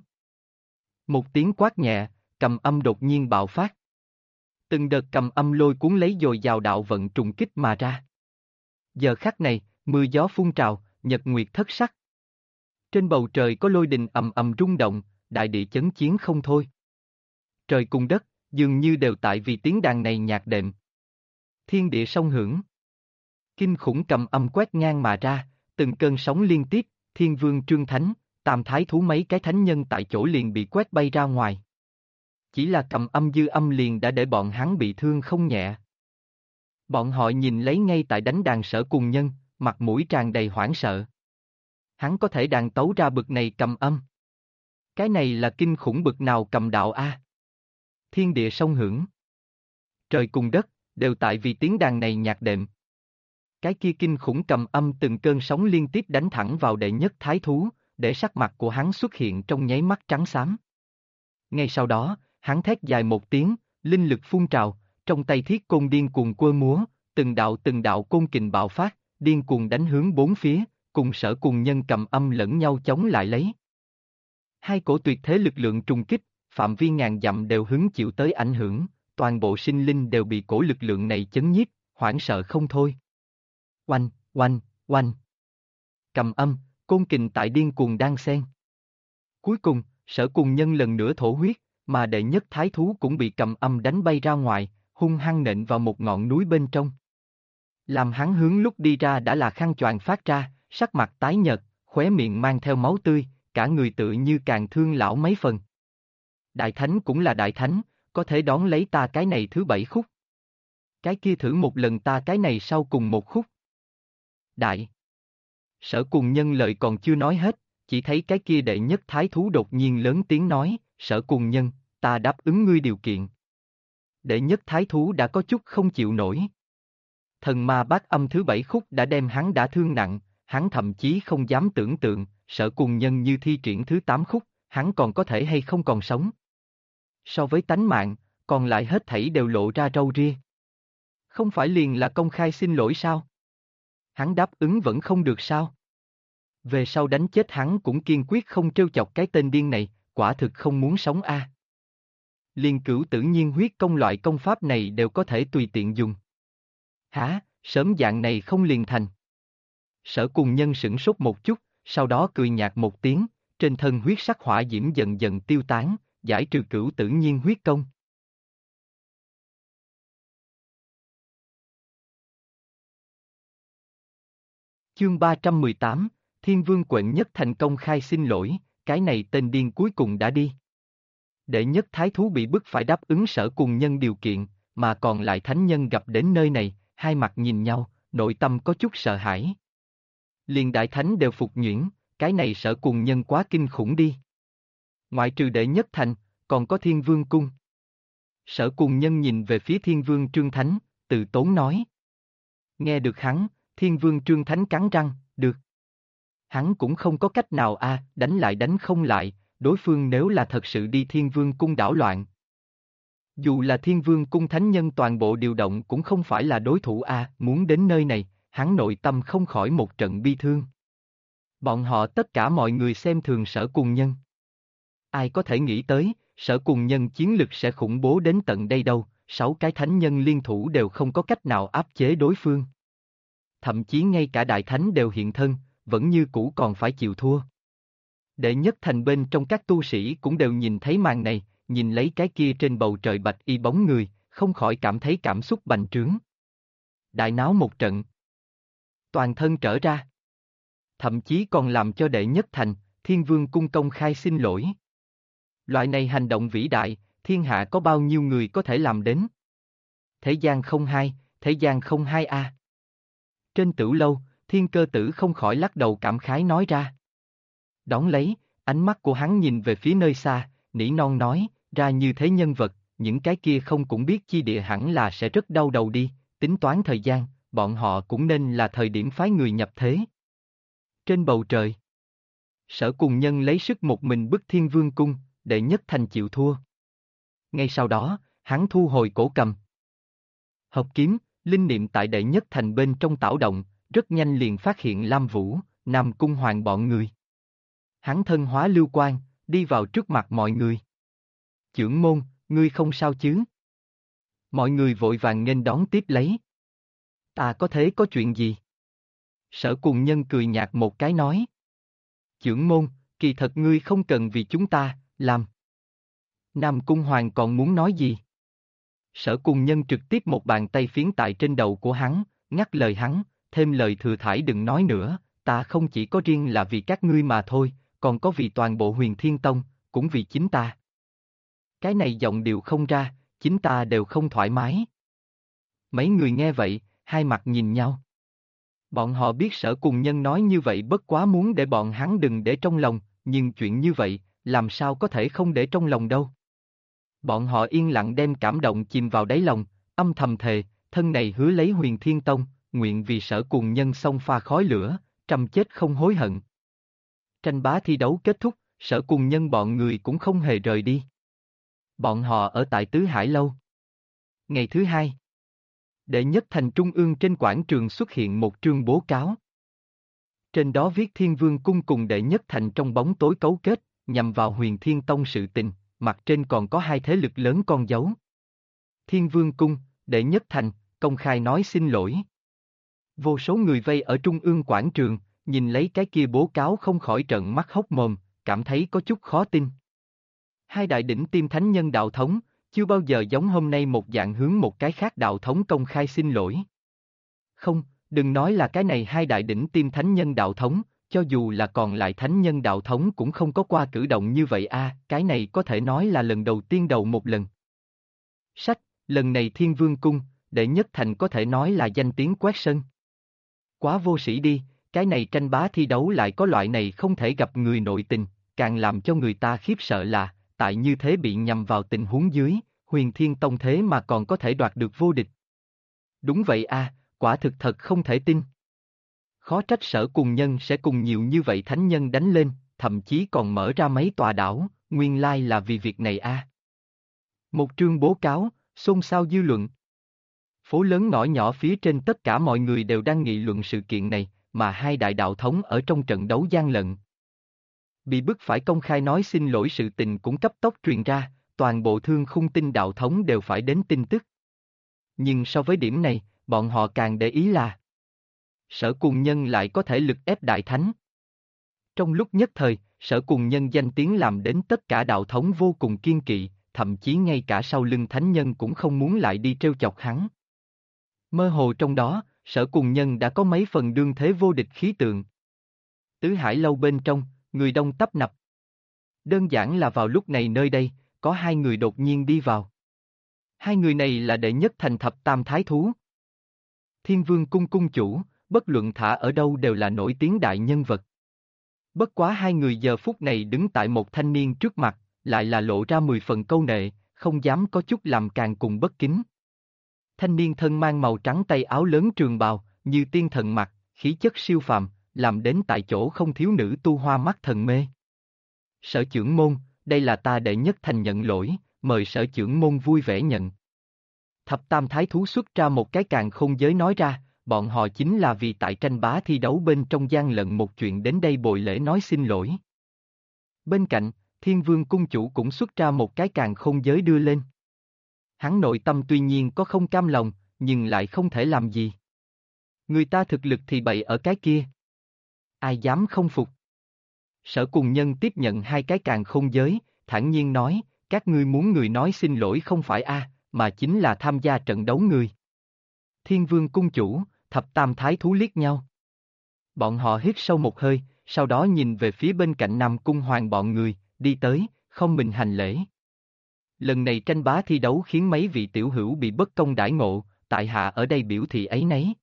Một tiếng quát nhẹ, cầm âm đột nhiên bạo phát. Từng đợt cầm âm lôi cuốn lấy dồi dào đạo vận trùng kích mà ra. Giờ khắc này, mưa gió phun trào, nhật nguyệt thất sắc. Trên bầu trời có lôi đình ầm ầm rung động, đại địa chấn chiến không thôi. Trời cùng đất, dường như đều tại vì tiếng đàn này nhạc đệm. Thiên địa song hưởng. Kinh khủng cầm âm quét ngang mà ra, từng cơn sóng liên tiếp, Thiên Vương Trương Thánh, Tam Thái Thú mấy cái thánh nhân tại chỗ liền bị quét bay ra ngoài. Chỉ là cầm âm dư âm liền đã để bọn hắn bị thương không nhẹ. Bọn họ nhìn lấy ngay tại đánh đàn Sở Cùng Nhân, mặt mũi tràn đầy hoảng sợ. Hắn có thể đàn tấu ra bực này cầm âm. Cái này là kinh khủng bực nào cầm đạo a? Thiên địa song hưởng. Trời cùng đất, đều tại vì tiếng đàn này nhạc đệm. Cái kia kinh khủng cầm âm từng cơn sóng liên tiếp đánh thẳng vào đệ nhất thái thú, để sắc mặt của hắn xuất hiện trong nháy mắt trắng xám. Ngay sau đó, hắn thét dài một tiếng, linh lực phun trào, trong tay thiết côn điên cuồng quơ múa, từng đạo côn kình bạo phát, điên cuồng đánh hướng bốn phía, cùng Sở Cùng Nhân cầm âm lẫn nhau chống lại lấy. Hai cổ tuyệt thế lực lượng trùng kích, phạm vi ngàn dặm đều hứng chịu tới ảnh hưởng, toàn bộ sinh linh đều bị cổ lực lượng này chấn nhiếp, hoảng sợ không thôi. Oanh, oanh, oanh. Cầm âm, côn kình tại điên cuồng đan xen. Cuối cùng, Sở Cùng Nhân lần nữa thổ huyết, mà đệ nhất thái thú cũng bị cầm âm đánh bay ra ngoài, hung hăng nện vào một ngọn núi bên trong. Làm hắn hướng lúc đi ra đã là khăn choàng phát ra, sắc mặt tái nhợt, khóe miệng mang theo máu tươi, cả người tự như càng thương lão mấy phần. Đại thánh cũng là đại thánh, có thể đón lấy ta cái này thứ 7 khúc. Cái kia thử một lần ta cái này sau cùng một khúc. Đại. Sở Cùng Nhân lời còn chưa nói hết, chỉ thấy cái kia đệ nhất thái thú đột nhiên lớn tiếng nói, Sở Cùng Nhân, ta đáp ứng ngươi điều kiện. Đệ nhất thái thú đã có chút không chịu nổi. Thần ma bát âm thứ 7 khúc đã đem hắn đã thương nặng, hắn thậm chí không dám tưởng tượng, Sở Cùng Nhân như thi triển thứ 8 khúc, hắn còn có thể hay không còn sống. So với tánh mạng, còn lại hết thảy đều lộ ra râu ria. Không phải liền là công khai xin lỗi sao? Hắn đáp ứng vẫn không được sao? Về sau đánh chết hắn cũng kiên quyết không trêu chọc cái tên điên này, quả thực không muốn sống a. Liên cửu tự nhiên huyết công loại công pháp này đều có thể tùy tiện dùng. Hả, sớm dạng này không liền thành. Sở Cùng Nhân sửng sốt một chút, sau đó cười nhạt một tiếng, trên thân huyết sắc hỏa diễm dần dần tiêu tán, giải trừ cửu tự nhiên huyết công. Chương 318, Thiên Vương Quện Nhất thành công khai xin lỗi, cái này tên điên cuối cùng đã đi. Đệ nhất thái thú bị bức phải đáp ứng Sở Cùng Nhân điều kiện, mà còn lại thánh nhân gặp đến nơi này, hai mặt nhìn nhau, nội tâm có chút sợ hãi. Liền đại thánh đều phục nhuyễn, cái này Sở Cùng Nhân quá kinh khủng đi. Ngoại trừ đệ nhất thành, còn có Thiên Vương cung. Sở Cùng Nhân nhìn về phía Thiên Vương Trương Thánh, từ tốn nói. Nghe được hắn, Thiên Vương Trương Thánh cắn răng, được. Hắn cũng không có cách nào đánh lại đánh không lại, đối phương nếu là thật sự đi Thiên Vương cung đảo loạn. Dù là Thiên Vương cung thánh nhân toàn bộ điều động cũng không phải là đối thủ muốn đến nơi này, hắn nội tâm không khỏi một trận bi thương. Bọn họ tất cả mọi người xem thường Sở Cùng Nhân. Ai có thể nghĩ tới, Sở Cùng Nhân chiến lực sẽ khủng bố đến tận đây đâu, 6 cái thánh nhân liên thủ đều không có cách nào áp chế đối phương. Thậm chí ngay cả đại thánh đều hiện thân, vẫn như cũ còn phải chịu thua. Đệ nhất thành bên trong các tu sĩ cũng đều nhìn thấy màn này, nhìn lấy cái kia trên bầu trời bạch y bóng người, không khỏi cảm thấy cảm xúc bành trướng. Đại náo một trận. Toàn thân trở ra. Thậm chí còn làm cho đệ nhất thành, Thiên Vương cung công khai xin lỗi. Loại này hành động vĩ đại, thiên hạ có bao nhiêu người có thể làm đến? Thế gian không hai, thế gian không hai a. Trên Tửu Lâu, Thiên Cơ Tử không khỏi lắc đầu cảm khái nói ra. Đón lấy, ánh mắt của hắn nhìn về phía nơi xa, nỉ non nói, ra như thế nhân vật, những cái kia không cũng biết chi địa hẳn là sẽ rất đau đầu đi, tính toán thời gian, bọn họ cũng nên là thời điểm phái người nhập thế. Trên bầu trời, Sở Cùng Nhân lấy sức một mình bức Thiên Vương cung, Đệ Nhất Thành chịu thua. Ngay sau đó, hắn thu hồi cổ cầm. Hợp kiếm, linh niệm tại Đệ Nhất Thành bên trong tảo động, rất nhanh liền phát hiện Lam Vũ, Nam Cung Hoàng bọn người. Hắn thân hóa lưu quang, đi vào trước mặt mọi người. Chưởng môn, ngươi không sao chứ? Mọi người vội vàng nghênh đón tiếp lấy. Ta có thế có chuyện gì? Sở Cùng Nhân cười nhạt một cái nói. Chưởng môn, kỳ thật ngươi không cần vì chúng ta, làm. Nam Cung Hoàng còn muốn nói gì? Sở Cùng Nhân trực tiếp một bàn tay phiến tại trên đầu của hắn, ngắt lời hắn, thêm lời thừa thãi đừng nói nữa, ta không chỉ có riêng là vì các ngươi mà thôi, còn có vì toàn bộ Huyền Thiên Tông, cũng vì chính ta. Cái này giọng điệu không ra, chính ta đều không thoải mái. Mấy người nghe vậy, hai mặt nhìn nhau. Bọn họ biết Sở Cùng Nhân nói như vậy bất quá muốn để bọn hắn đừng để trong lòng, nhưng chuyện như vậy, làm sao có thể không để trong lòng đâu. Bọn họ yên lặng đem cảm động chìm vào đáy lòng, âm thầm thề, thân này hứa lấy Huyền Thiên Tông, nguyện vì Sở Cùng Nhân xông pha khói lửa, trăm chết không hối hận. Tranh bá thi đấu kết thúc, Sở Cùng Nhân bọn người cũng không hề rời đi. Bọn họ ở tại Tứ Hải Lâu. Ngày thứ hai, Đệ Nhất Thành trung ương trên quảng trường xuất hiện một trương bố cáo. Trên đó viết Thiên Vương cung cùng Đệ Nhất Thành trong bóng tối cấu kết, nhằm vào Huyền Thiên Tông sự tình, mặt trên còn có hai thế lực lớn con dấu. Thiên Vương cung, Đệ Nhất Thành, công khai nói xin lỗi. Vô số người vây ở trung ương quảng trường, nhìn lấy cái kia bố cáo không khỏi trợn mắt hốc mồm, cảm thấy có chút khó tin. Hai đại đỉnh tiêm thánh nhân đạo thống, chưa bao giờ giống hôm nay một dạng hướng một cái khác đạo thống công khai xin lỗi. Không, đừng nói là cái này hai đại đỉnh tiêm thánh nhân đạo thống, cho dù là còn lại thánh nhân đạo thống cũng không có qua cử động như vậy cái này có thể nói là lần đầu tiên đầu một lần. Sách, lần này Thiên Vương cung, Đệ Nhất Thành có thể nói là danh tiếng quét sân. Quá vô sĩ đi, cái này tranh bá thi đấu lại có loại này không thể gặp người nội tình, càng làm cho người ta khiếp sợ là, tại như thế bị nhằm vào tình huống dưới, Huyền Thiên Tông thế mà còn có thể đoạt được vô địch. Đúng vậy quả thực thật không thể tin. Khó trách Sở Cùng Nhân sẽ cùng nhiều như vậy thánh nhân đánh lên, thậm chí còn mở ra mấy tòa đảo, nguyên lai là vì việc này Một trương bố cáo, xôn xao dư luận. Phố lớn ngõ nhỏ phía trên tất cả mọi người đều đang nghị luận sự kiện này, mà hai đại đạo thống ở trong trận đấu gian lận. Bị bức phải công khai nói xin lỗi sự tình cũng cấp tốc truyền ra, toàn bộ Thương Khung Tinh đạo thống đều phải đến tin tức. Nhưng so với điểm này, bọn họ càng để ý là Sở Cùng Nhân lại có thể lực ép đại thánh. Trong lúc nhất thời, Sở Cùng Nhân danh tiếng làm đến tất cả đạo thống vô cùng kiên kỵ, thậm chí ngay cả sau lưng thánh nhân cũng không muốn lại đi trêu chọc hắn. Mơ hồ trong đó, Sở Cùng Nhân đã có mấy phần đương thế vô địch khí tượng. Tứ Hải Lâu bên trong, người đông tấp nập. Đơn giản là vào lúc này nơi đây, có hai người đột nhiên đi vào. Hai người này là Đệ Nhất Thành thập tam thái thú. Thiên Vương cung cung chủ, bất luận thả ở đâu đều là nổi tiếng đại nhân vật. Bất quá hai người giờ phút này đứng tại một thanh niên trước mặt, lại là lộ ra 10 phần câu nệ, không dám có chút làm càng cùng bất kính. Thanh niên thân mang màu trắng tay áo lớn trường bào, như tiên thần mặc, khí chất siêu phàm, làm đến tại chỗ không thiếu nữ tu hoa mắt thần mê. Sở trưởng môn, đây là ta Đệ Nhất Thành nhận lỗi, mời sở trưởng môn vui vẻ nhận. Thập tam thái thú xuất ra một cái càn khôn giới nói ra, bọn họ chính là vì tại tranh bá thi đấu bên trong gian lận một chuyện đến đây bồi lễ nói xin lỗi. Bên cạnh, Thiên Vương cung chủ cũng xuất ra một cái càn khôn giới đưa lên. Hắn nội tâm tuy nhiên có không cam lòng, nhưng lại không thể làm gì. Người ta thực lực thì bậy ở cái kia. Ai dám không phục. Sở Cùng Nhân tiếp nhận hai cái càn khôn giới, thản nhiên nói, các ngươi muốn người nói xin lỗi không phải mà chính là tham gia trận đấu người. Thiên Vương cung chủ, thập tam thái thú liếc nhau. Bọn họ hít sâu một hơi, sau đó nhìn về phía bên cạnh Nam Cung Hoàng bọn người, đi tới, không mình hành lễ. Lần này tranh bá thi đấu khiến mấy vị tiểu hữu bị bất công đãi ngộ, tại hạ ở đây biểu thị ấy nấy.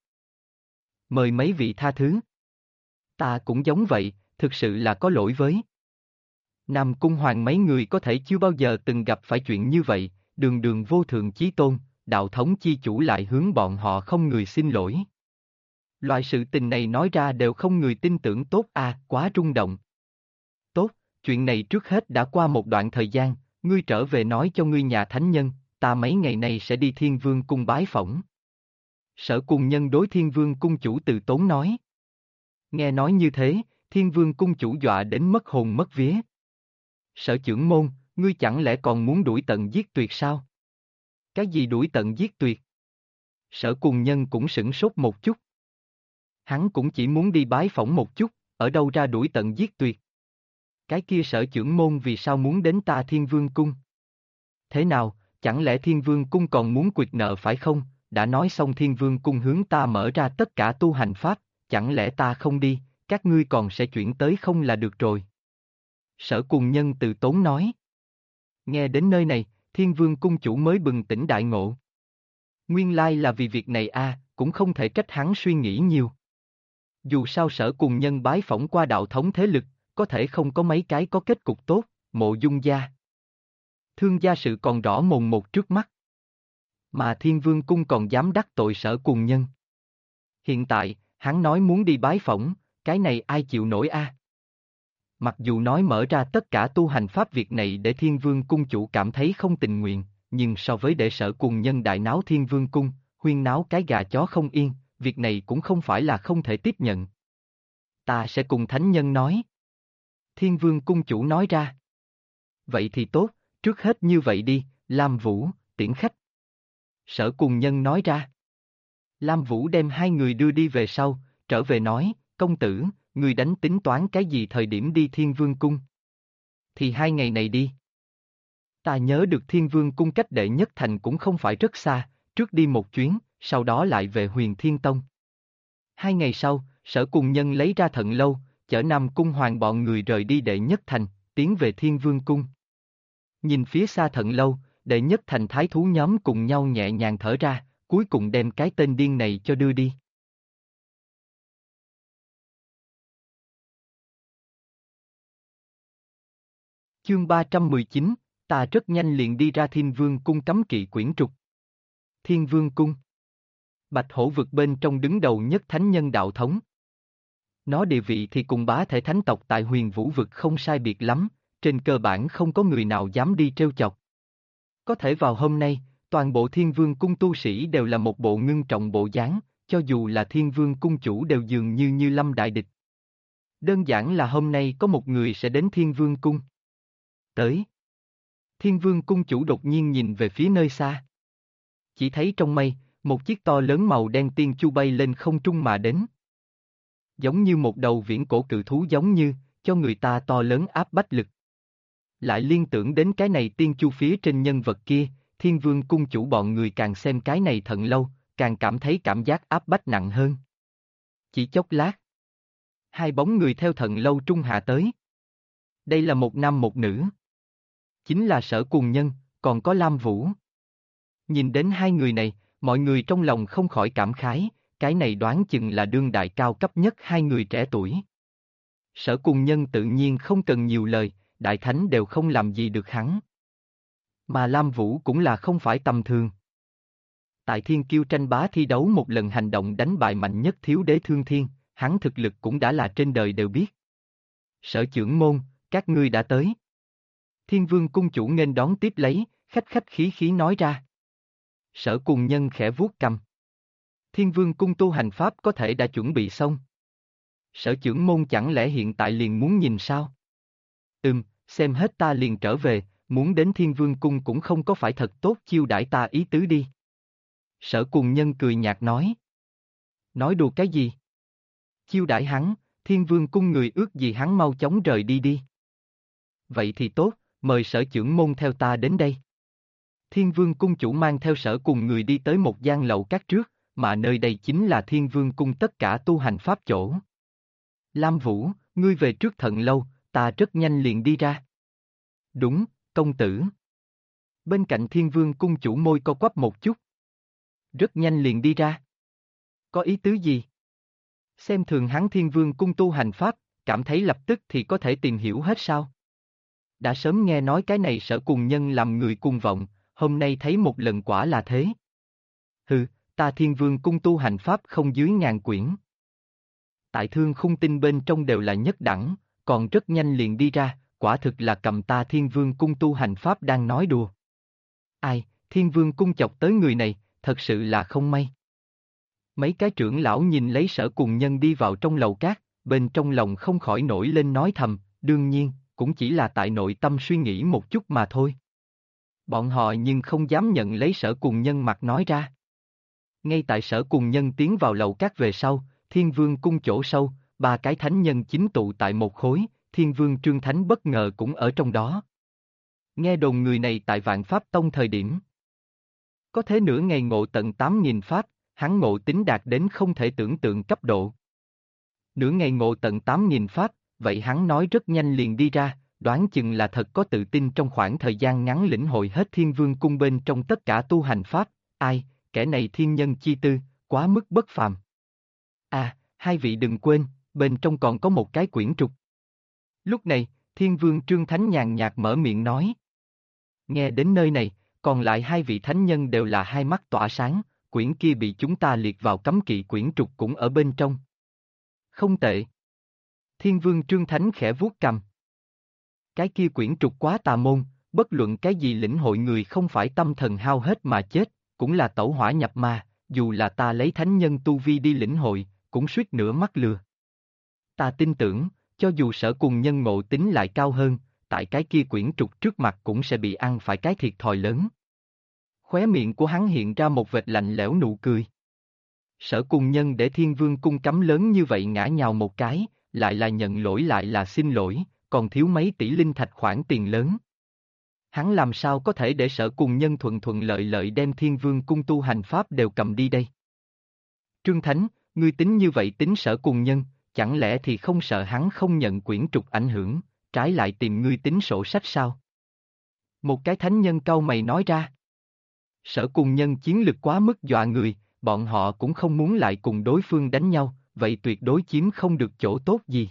Mời mấy vị tha thứ. Ta cũng giống vậy, thực sự là có lỗi với. Nam Cung Hoàng mấy người có thể chưa bao giờ từng gặp phải chuyện như vậy, đường đường vô thượng chí tôn, đạo thống chi chủ lại hướng bọn họ không người xin lỗi. Loại sự tình này nói ra đều không người tin tưởng tốt quá rung động. Tốt, chuyện này trước hết đã qua một đoạn thời gian, ngươi trở về nói cho ngươi nhà thánh nhân, ta mấy ngày này sẽ đi Thiên Vương cung bái phỏng. Sở Cùng Nhân đối Thiên Vương cung chủ từ tốn nói. Nghe nói như thế, Thiên Vương cung chủ dọa đến mất hồn mất vía. Sở trưởng môn, ngươi chẳng lẽ còn muốn đuổi tận giết tuyệt sao? Cái gì đuổi tận giết tuyệt? Sở Cùng Nhân cũng sửng sốt một chút. Hắn cũng chỉ muốn đi bái phỏng một chút, ở đâu ra đuổi tận giết tuyệt. Cái kia sở trưởng môn vì sao muốn đến ta Thiên Vương cung? Thế nào, chẳng lẽ Thiên Vương cung còn muốn quyệt nợ phải không? Đã nói xong Thiên Vương cung hướng ta mở ra tất cả tu hành pháp, chẳng lẽ ta không đi, các ngươi còn sẽ chuyển tới không là được rồi. Sở Cùng Nhân từ tốn nói. Nghe đến nơi này, Thiên Vương cung chủ mới bừng tỉnh đại ngộ. Nguyên lai là vì việc này cũng không thể trách hắn suy nghĩ nhiều. Dù sao Sở Cùng Nhân bái phỏng qua đạo thống thế lực, có thể không có mấy cái có kết cục tốt, Mộ Dung gia. Thương gia sự còn rõ mồn một trước mắt. Mà Thiên Vương cung còn dám đắc tội Sở Cùng Nhân. Hiện tại, hắn nói muốn đi bái phỏng, cái này ai chịu nổi Mặc dù nói mở ra tất cả tu hành pháp việc này để Thiên Vương cung chủ cảm thấy không tình nguyện, nhưng so với để Sở Cùng Nhân đại náo Thiên Vương cung, huyên náo cái gà chó không yên, việc này cũng không phải là không thể tiếp nhận. Ta sẽ cùng thánh nhân nói. Thiên Vương cung chủ nói ra. Vậy thì tốt, trước hết như vậy đi, Lam Vũ, tiễn khách. Sở Cùng Nhân nói ra. Lam Vũ đem hai người đưa đi về sau, trở về nói, công tử, ngươi đánh tính toán cái gì thời điểm đi Thiên Vương cung? Thì 2 ngày này đi. Ta nhớ được Thiên Vương cung cách Đệ Nhất Thành cũng không phải rất xa, trước đi một chuyến, sau đó lại về Huyền Thiên Tông. 2 ngày sau, Sở Cùng Nhân lấy ra thận lâu, chở Nam Cung Hoàng bọn người rời đi Đệ Nhất Thành, tiến về Thiên Vương cung. Nhìn phía xa thận lâu, Đệ Nhất Thành thái thú nhóm cùng nhau nhẹ nhàng thở ra, cuối cùng đem cái tên điên này cho đưa đi. Chương 319, ta rất nhanh liền đi ra Thiên Vương cung cấm kỵ quyển trục. Thiên Vương cung. Bạch Hổ vực bên trong đứng đầu nhất thánh nhân đạo thống. Nó địa vị thì cùng bá thể thánh tộc tại Huyền Vũ vực không sai biệt lắm, trên cơ bản không có người nào dám đi trêu chọc. Có thể vào hôm nay, toàn bộ Thiên Vương cung tu sĩ đều là một bộ ngưng trọng bộ dáng, cho dù là Thiên Vương cung chủ đều dường như lâm đại địch. Đơn giản là hôm nay có một người sẽ đến Thiên Vương cung. Tới. Thiên Vương cung chủ đột nhiên nhìn về phía nơi xa. Chỉ thấy trong mây, một chiếc to lớn màu đen tiên chu bay lên không trung mà đến. Giống như một đầu viễn cổ cự thú giống như, cho người ta to lớn áp bách lực. Lại liên tưởng đến cái này tiên chu phía trên nhân vật kia, Thiên Vương cung chủ bọn người càng xem cái này thận lâu, càng cảm thấy cảm giác áp bách nặng hơn. Chỉ chốc lát. 2 bóng người theo thận lâu trung hạ tới. Đây là một nam một nữ. Chính là Sở Cùng Nhân, còn có Lam Vũ. Nhìn đến 2 người này, mọi người trong lòng không khỏi cảm khái, cái này đoán chừng là đương đại cao cấp nhất 2 người trẻ tuổi. Sở Cùng Nhân tự nhiên không cần nhiều lời, đại thánh đều không làm gì được hắn. Mà Lam Vũ cũng là không phải tầm thường. Tại Thiên Kiêu tranh bá thi đấu một lần hành động đánh bại mạnh nhất Thiếu Đế Thương Thiên, hắn thực lực cũng đã là trên đời đều biết. Sở trưởng môn, các ngươi đã tới. Thiên Vương cung chủ nghênh đón tiếp lấy, khách khách khí khí nói ra. Sở Cùng Nhân khẽ vuốt cầm. Thiên Vương cung tu hành pháp có thể đã chuẩn bị xong. Sở trưởng môn chẳng lẽ hiện tại liền muốn nhìn sao? Xem hết ta liền trở về, muốn đến Thiên Vương cung cũng không có phải thật tốt chiêu đãi ta ý tứ đi. Sở Cùng Nhân cười nhạt nói. Nói đùa cái gì? Chiêu đãi hắn, Thiên Vương cung người ước gì hắn mau chóng rời đi đi. Vậy thì tốt, mời sở trưởng môn theo ta đến đây. Thiên Vương cung chủ mang theo Sở cùng người đi tới một gian lầu các trước, mà nơi đây chính là Thiên Vương cung tất cả tu hành pháp chỗ. Lam Vũ, ngươi về trước thận lâu, ta rất nhanh liền đi ra. Đúng, công tử. Bên cạnh Thiên Vương cung chủ môi co quắp một chút. Rất nhanh liền đi ra. Có ý tứ gì? Xem thường hắn Thiên Vương cung tu hành pháp, cảm thấy lập tức thì có thể tìm hiểu hết sao? Đã sớm nghe nói cái này Sở cùng nhân làm người cuồng vọng, hôm nay thấy một lần quả là thế. Hừ, ta Thiên Vương cung tu hành pháp không dưới 1000 quyển. Tại Thương Khung Tinh bên trong đều là nhất đẳng, còn rất nhanh liền đi ra, quả thực là cầm ta Thiên Vương cung tu hành pháp đang nói đùa. Ai, Thiên Vương cung chọc tới người này, thật sự là không may. Mấy cái trưởng lão nhìn lấy Sở Cùng Nhân đi vào trong lầu cát, bên trong lòng không khỏi nổi lên nói thầm, đương nhiên, cũng chỉ là tại nội tâm suy nghĩ một chút mà thôi. Bọn họ nhưng không dám nhận lấy Sở Cùng Nhân mặt nói ra. Ngay tại Sở Cùng Nhân tiến vào lầu cát về sau, Thiên Vương cung chỗ sâu, ba cái thánh nhân chính tụ tại một khối, Thiên Vương Trương Thánh bất ngờ cũng ở trong đó. Nghe đồn người này tại Vạn Pháp Tông thời điểm. Có thế nửa ngày ngộ tận 8000 pháp, hắn ngộ tính đạt đến không thể tưởng tượng cấp độ. Nửa ngày ngộ tận 8000 pháp, vậy hắn nói rất nhanh liền đi ra, đoán chừng là thật có tự tin trong khoảng thời gian ngắn lĩnh hội hết Thiên Vương cung bên trong tất cả tu hành pháp, ai, kẻ này thiên nhân chi tư, quá mức bất phàm. À, hai vị đừng quên, bên trong còn có một cái quyển trục. Lúc này, Thiên Vương Trương Thánh nhàn nhạt mở miệng nói. Nghe đến nơi này, còn lại hai vị thánh nhân đều là hai mắt tỏa sáng, quyển kia bị chúng ta liệt vào cấm kỵ quyển trục cũng ở bên trong. Không tệ. Thiên Vương Trương Thánh khẽ vuốt cằm. Cái kia quyển trục quá tà môn, bất luận cái gì lĩnh hội người không phải tâm thần hao hết mà chết, cũng là tẩu hỏa nhập ma, dù là ta lấy thánh nhân tu vi đi lĩnh hội, cũng suýt nữa mắc lừa. Ta tin tưởng, cho dù Sở Cùng Nhân ngộ tính lại cao hơn, tại cái kia quyển trục trước mặt cũng sẽ bị ăn phải cái thiệt thòi lớn. Khóe miệng của hắn hiện ra một vệt lạnh lẽo nụ cười. Sở Cùng Nhân để Thiên Vương cung cấm lớn như vậy ngã nhào một cái, lại là nhận lỗi lại là xin lỗi, còn thiếu mấy tỷ linh thạch khoản tiền lớn. Hắn làm sao có thể để Sở Cùng Nhân thuận thuận lợi lợi đem Thiên Vương cung tu hành pháp đều cầm đi đây? Trương Thánh, ngươi tính như vậy tính Sở Cùng Nhân, chẳng lẽ thì không sợ hắn không nhận quyển trục ảnh hưởng, trái lại tìm ngươi tính sổ sách sao? Một cái thánh nhân cau mày nói ra. Sở Cùng Nhân chiến lực quá mức dọa người, bọn họ cũng không muốn lại cùng đối phương đánh nhau, vậy tuyệt đối chiếm không được chỗ tốt gì.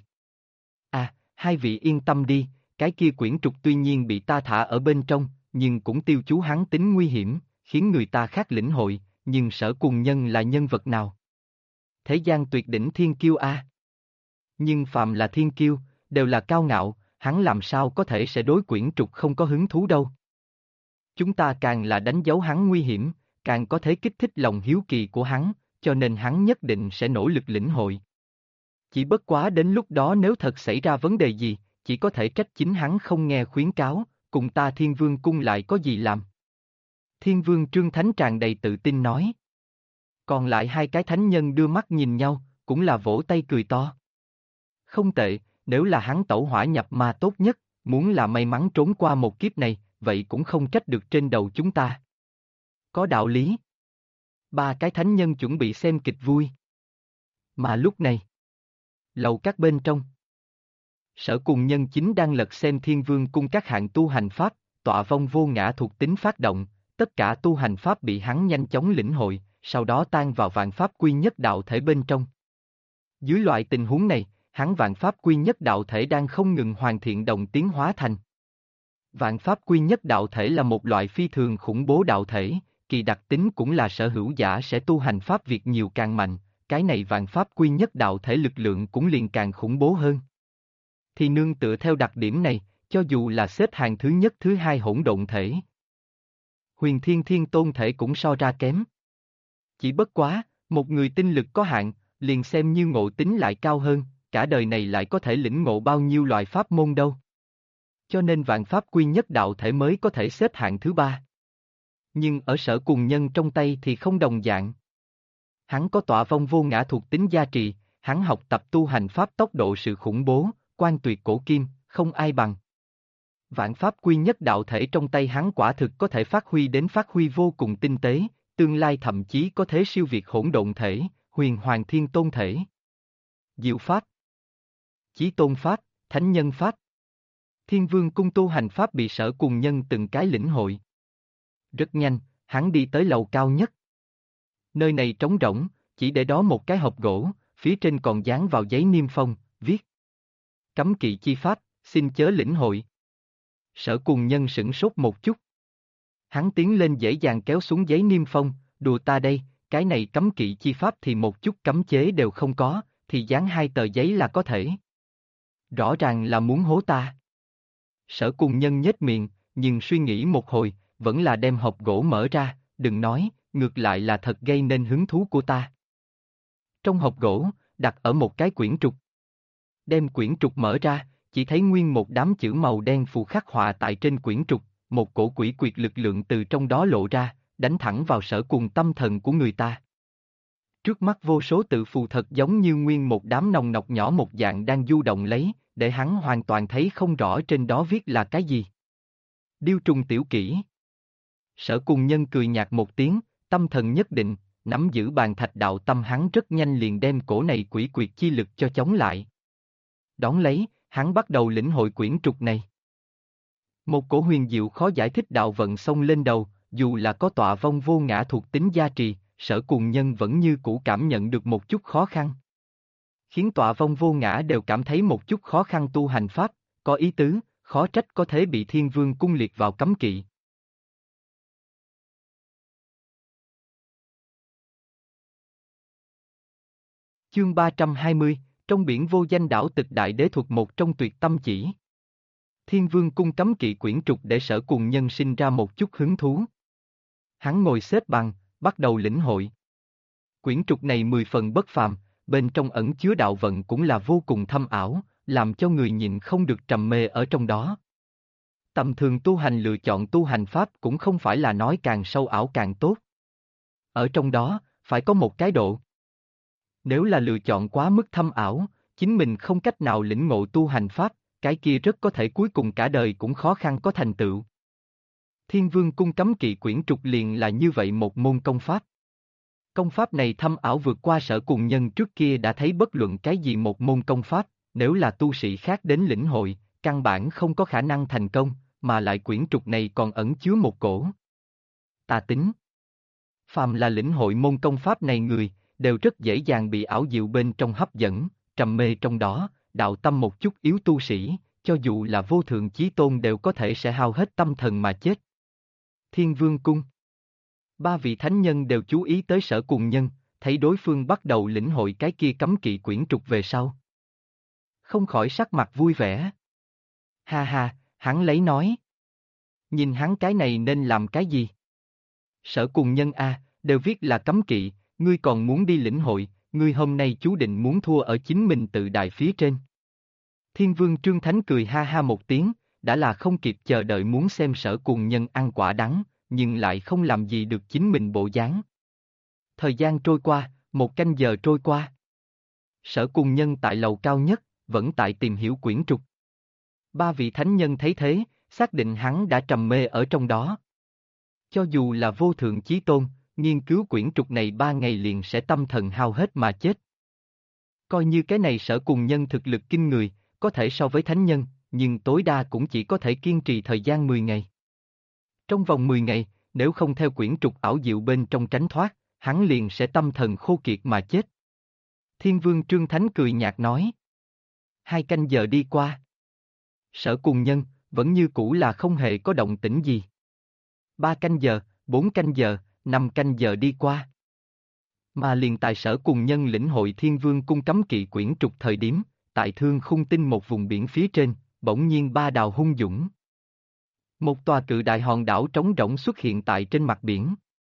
À, hai vị yên tâm đi, cái kia quyển trục tuy nhiên bị ta thả ở bên trong, nhưng cũng tiêu chú hắn tính nguy hiểm, khiến người ta khác lĩnh hội, nhưng Sở Cùng Nhân là nhân vật nào? Thế gian tuyệt đỉnh thiên kiêu a. Nhưng phàm là thiên kiêu, đều là cao ngạo, hắn làm sao có thể sẽ đối quyển trục không có hứng thú đâu. Chúng ta càng là đánh dấu hắn nguy hiểm, càng có thể kích thích lòng hiếu kỳ của hắn, cho nên hắn nhất định sẽ nỗ lực lĩnh hội. Chỉ bất quá đến lúc đó nếu thật xảy ra vấn đề gì, chỉ có thể trách chính hắn không nghe khuyến cáo, cùng ta Thiên Vương cung lại có gì làm. Thiên Vương Trương Thánh tràn đầy tự tin nói. Còn lại hai cái thánh nhân đưa mắt nhìn nhau, cũng là vỗ tay cười to. Không tệ, nếu là hắn tẩu hỏa nhập ma tốt nhất, muốn là may mắn trốn qua một kiếp này, vậy cũng không trách được trên đầu chúng ta. Có đạo lý. Ba cái thánh nhân chuẩn bị xem kịch vui. Mà lúc này, lầu các bên trong, Sở Cùng Nhân chính đang lật xem Thiên Vương cung các hạng tu hành pháp, tọa vong vô ngã thuộc tính phát động, tất cả tu hành pháp bị hắn nhanh chóng lĩnh hội, sau đó tan vào vạn pháp quy nhất đạo thể bên trong. Dưới loại tình huống này, hắn vạn pháp quy nhất đạo thể đang không ngừng hoàn thiện đồng tiến hóa thành. Vạn pháp quy nhất đạo thể là một loại phi thường khủng bố đạo thể, kỳ đặc tính cũng là sở hữu giả sẽ tu hành pháp việc nhiều càng mạnh, cái này vạn pháp quy nhất đạo thể lực lượng cũng liền càng khủng bố hơn. Thì nương tựa theo đặc điểm này, cho dù là xếp hàng thứ nhất thứ hai hỗn độn thể, Huyền Thiên Thiên Tôn thể cũng so ra kém. Chỉ bất quá, một người tinh lực có hạn, liền xem như ngộ tính lại cao hơn, cả đời này lại có thể lĩnh ngộ bao nhiêu loại pháp môn đâu. Cho nên vạn pháp quy nhất đạo thể mới có thể xếp hạng thứ ba. Nhưng ở Sở Cùng Nhân trong tay thì không đồng dạng. Hắn có tọa vong vô ngã thuộc tính gia trì, hắn học tập tu hành pháp tốc độ sự khủng bố, quan tuyệt cổ kim, không ai bằng. Vạn pháp quy nhất đạo thể trong tay hắn quả thực có thể phát huy vô cùng tinh tế, tương lai thậm chí có thể siêu việt hỗn độn thể, huyền hoàng thiên tôn thể. Diệu pháp, chí tôn pháp, thánh nhân pháp. Thiên Vương cung tu hành pháp bị Sở Cùng Nhân từng cái lĩnh hội. Rất nhanh, hắn đi tới lầu cao nhất. Nơi này trống rỗng, chỉ để đó một cái hộp gỗ, phía trên còn dán vào giấy niêm phong, viết cấm kỵ chi pháp, xin chớ lĩnh hội. Sở Cùng Nhân sửng sốt một chút. Hắn tiến lên dễ dàng kéo xuống giấy niêm phong, đùa ta đây, cái này cấm kỵ chi pháp thì một chút cấm chế đều không có, thì dán 2 tờ giấy là có thể. Rõ ràng là muốn hố ta. Sở Cùng Nhân nhếch miệng, nhưng suy nghĩ một hồi, vẫn là đem hộp gỗ mở ra, đừng nói, ngược lại là thật gây nên hứng thú của ta. Trong hộp gỗ, đặt ở một cái quyển trục. Đem quyển trục mở ra, chỉ thấy nguyên một đám chữ màu đen phù khắc họa tại trên quyển trục, một cổ quỷ quyệt lực lượng từ trong đó lộ ra, đánh thẳng vào Sở Cùng tâm thần của người ta. Trước mắt vô số tự phù thật giống như nguyên một đám nòng nọc nhỏ một dạng đang du động lấy, để hắn hoàn toàn thấy không rõ trên đó viết là cái gì. Điêu trùng tiểu kỹ. Sở Cùng Nhân cười nhạt một tiếng, tâm thần nhất định, nắm giữ bàn thạch đạo tâm hắn rất nhanh liền đem cổ này quỷ quyệt chi lực cho chống lại. Đón lấy, hắn bắt đầu lĩnh hội quyển trục này. Một cổ huyền diệu khó giải thích đạo vận xông lên đầu, dù là có tọa vong vô ngã thuộc tính gia trì, Sở Cùng Nhân vẫn như cũ cảm nhận được một chút khó khăn. Khiến tọa vong vô ngã đều cảm thấy một chút khó khăn tu hành pháp, có ý tứ, khó trách có thể bị Thiên Vương cung liệt vào cấm kỵ. Chương 320, trong biển vô danh đảo Tịch Đại Đế thuật một trong tuyệt tâm chỉ. Thiên Vương cung cấm kỵ quyển trục để Sở Cùng Nhân sinh ra một chút hứng thú. Hắn ngồi xếp bằng, bắt đầu lĩnh hội. Quyển trục này 10 phần bất phàm, bên trong ẩn chứa đạo vận cũng là vô cùng thâm ảo, làm cho người nhìn không được trầm mê ở trong đó. Tầm thường tu hành lựa chọn tu hành pháp cũng không phải là nói càng sâu ảo càng tốt. Ở trong đó, phải có một cái độ. Nếu là lựa chọn quá mức thâm ảo, chính mình không cách nào lĩnh ngộ tu hành pháp, cái kia rất có thể cuối cùng cả đời cũng khó khăn có thành tựu. Thiên Vương cung cấm kỵ quyển trục liền là như vậy một môn công pháp. Công pháp này thâm ảo vượt qua Sở Cùng Nhân trước kia đã thấy bất luận cái gì một môn công pháp, nếu là tu sĩ khác đến lĩnh hội, căn bản không có khả năng thành công, mà lại quyển trục này còn ẩn chứa một cổ tà tính. Phàm là lĩnh hội môn công pháp này người, đều rất dễ dàng bị ảo diệu bên trong hấp dẫn, trầm mê trong đó, đạo tâm một chút yếu tu sĩ, cho dù là vô thượng chí tôn đều có thể sẽ hao hết tâm thần mà chết. Thiên Vương cung. 3 vị thánh nhân đều chú ý tới Sở Cùng Nhân, thấy đối phương bắt đầu lĩnh hội cái kia cấm kỵ quyển trục về sau. Không khỏi sắc mặt vui vẻ. Ha ha, hắn lấy nói. Nhìn hắn cái này nên làm cái gì? Sở Cùng Nhân a, đều viết là cấm kỵ, ngươi còn muốn đi lĩnh hội, ngươi hôm nay chú định muốn thua ở chính mình tự đại phía trên. Thiên Vương Trương Thánh cười ha ha một tiếng, đã là không kịp chờ đợi muốn xem Sở Cùng Nhân ăn quả đắng, nhưng lại không làm gì được chính mình bộ dáng. Thời gian trôi qua, 1 canh giờ trôi qua. Sở Cùng Nhân tại lầu cao nhất, vẫn tại tìm hiểu quyển trục. 3 vị thánh nhân thấy thế, xác định hắn đã trầm mê ở trong đó. Cho dù là vô thượng chí tôn, nghiên cứu quyển trục này 3 ngày liền sẽ tâm thần hao hết mà chết. Coi như cái này Sở Cùng Nhân thực lực kinh người, có thể so với thánh nhân, nhưng tối đa cũng chỉ có thể kiên trì thời gian 10 ngày. Trong vòng 10 ngày, nếu không theo quyển trục ảo diệu bên trong tránh thoát, hắn liền sẽ tâm thần khô kiệt mà chết. Thiên Vương Trương Thánh cười nhạt nói. 2 canh giờ đi qua. Sở Cùng Nhân, vẫn như cũ là không hề có động tĩnh gì. 3 canh giờ, 4 canh giờ, 5 canh giờ đi qua. Mà liền tại Sở Cùng Nhân lĩnh hội Thiên Vương cung cấm kỵ quyển trục thời điểm, tại Thương Khung Tinh một vùng biển phía trên, bỗng nhiên 3 đào hung dũng. Một tòa cự đại hòn đảo trống rỗng xuất hiện tại trên mặt biển.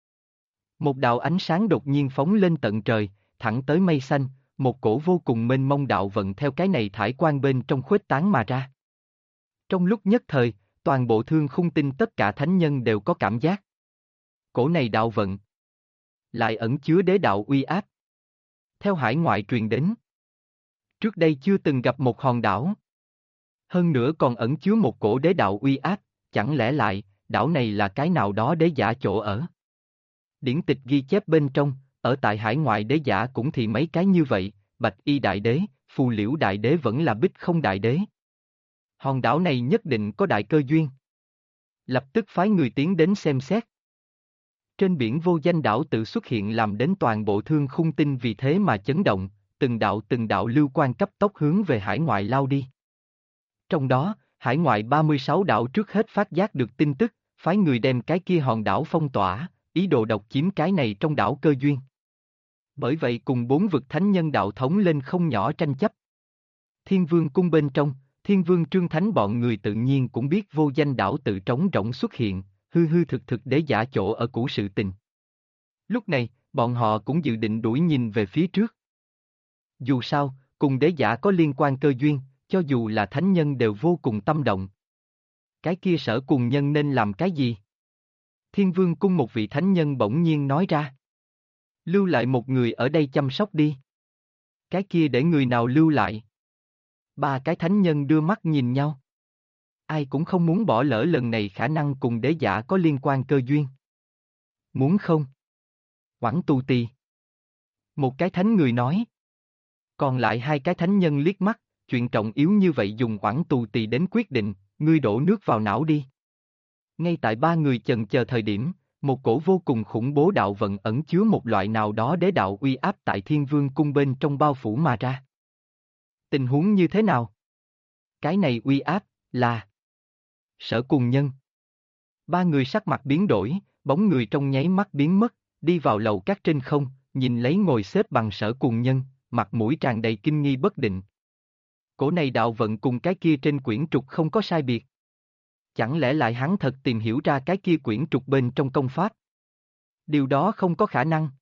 Một đạo ánh sáng đột nhiên phóng lên tận trời, thẳng tới mây xanh, một cổ vô cùng mênh mông đạo vận theo cái này thải quang bên trong khuếch tán mà ra. Trong lúc nhất thời, toàn bộ Thương Khung Tinh tất cả thánh nhân đều có cảm giác. Cổ này đạo vận lại ẩn chứa đế đạo uy áp. Theo hải ngoại truyền đến. Trước đây chưa từng gặp một hòn đảo. Hơn nữa còn ẩn chứa một cổ đế đạo uy áp, chẳng lẽ lại, đảo này là cái nào đó đế giả chỗ ở. Điển tịch ghi chép bên trong, ở tại hải ngoại đế giả cũng thì mấy cái như vậy, Bạch Y Đại Đế, Phù Liễu Đại Đế vẫn là Bích Không Đại Đế. Hòn đảo này nhất định có đại cơ duyên. Lập tức phái người tiến đến xem xét. Trên biển vô danh đảo tự xuất hiện làm đến toàn bộ Thương Khung Tinh vì thế mà chấn động, từng đạo lưu quang cấp tốc hướng về hải ngoại lao đi. Trong đó, hải ngoại 36 đảo trước hết phát giác được tin tức, phái người đem cái kia hòn đảo phong tỏa, ý đồ độc chiếm cái này trong đảo cơ duyên. Bởi vậy cùng 4 vực thánh nhân đạo thống lên không nhỏ tranh chấp. Thiên Vương cung bên trong, Thiên Vương Trương Thánh bọn người tự nhiên cũng biết vô danh đảo tự trống rỗng xuất hiện, hư hư thực thực để giả chỗ ở cũ sự tình. Lúc này, bọn họ cũng dự định đuổi nhìn về phía trước. Dù sao, cùng đế giả có liên quan cơ duyên, cho dù là thánh nhân đều vô cùng tâm động. Cái kia Sở Cùng Nhân nên làm cái gì? Thiên Vương cung một vị thánh nhân bỗng nhiên nói ra. Lưu lại một người ở đây chăm sóc đi. Cái kia để người nào lưu lại? 3 cái thánh nhân đưa mắt nhìn nhau. Ai cũng không muốn bỏ lỡ lần này khả năng cùng đế giả có liên quan cơ duyên. Muốn không? Oản Tu Tì. Một cái thánh người nói. Còn lại 2 cái thánh nhân liếc mắt, chuyện trọng yếu như vậy dùng Oản Tu Tì đến quyết định, ngươi đổ nước vào não đi. Ngay tại 3 người chần chờ thời điểm, một cổ vô cùng khủng bố đạo vận ẩn chứa một loại nào đó đế đạo uy áp tại Thiên Vương cung bên trong bao phủ mà ra. Tình huống như thế nào? Cái này uy áp, là Sở Cùng Nhân. 3 người sắc mặt biến đổi, bóng người trong nháy mắt biến mất, đi vào lầu các trên không, nhìn lấy ngồi xếp bằng Sở Cùng Nhân, mặt mũi tràn đầy kinh nghi bất định. Cổ này đạo vận cùng cái kia trên quyển trục không có sai biệt. Chẳng lẽ lại hắn thật tìm hiểu ra cái kia quyển trục bên trong công pháp? Điều đó không có khả năng.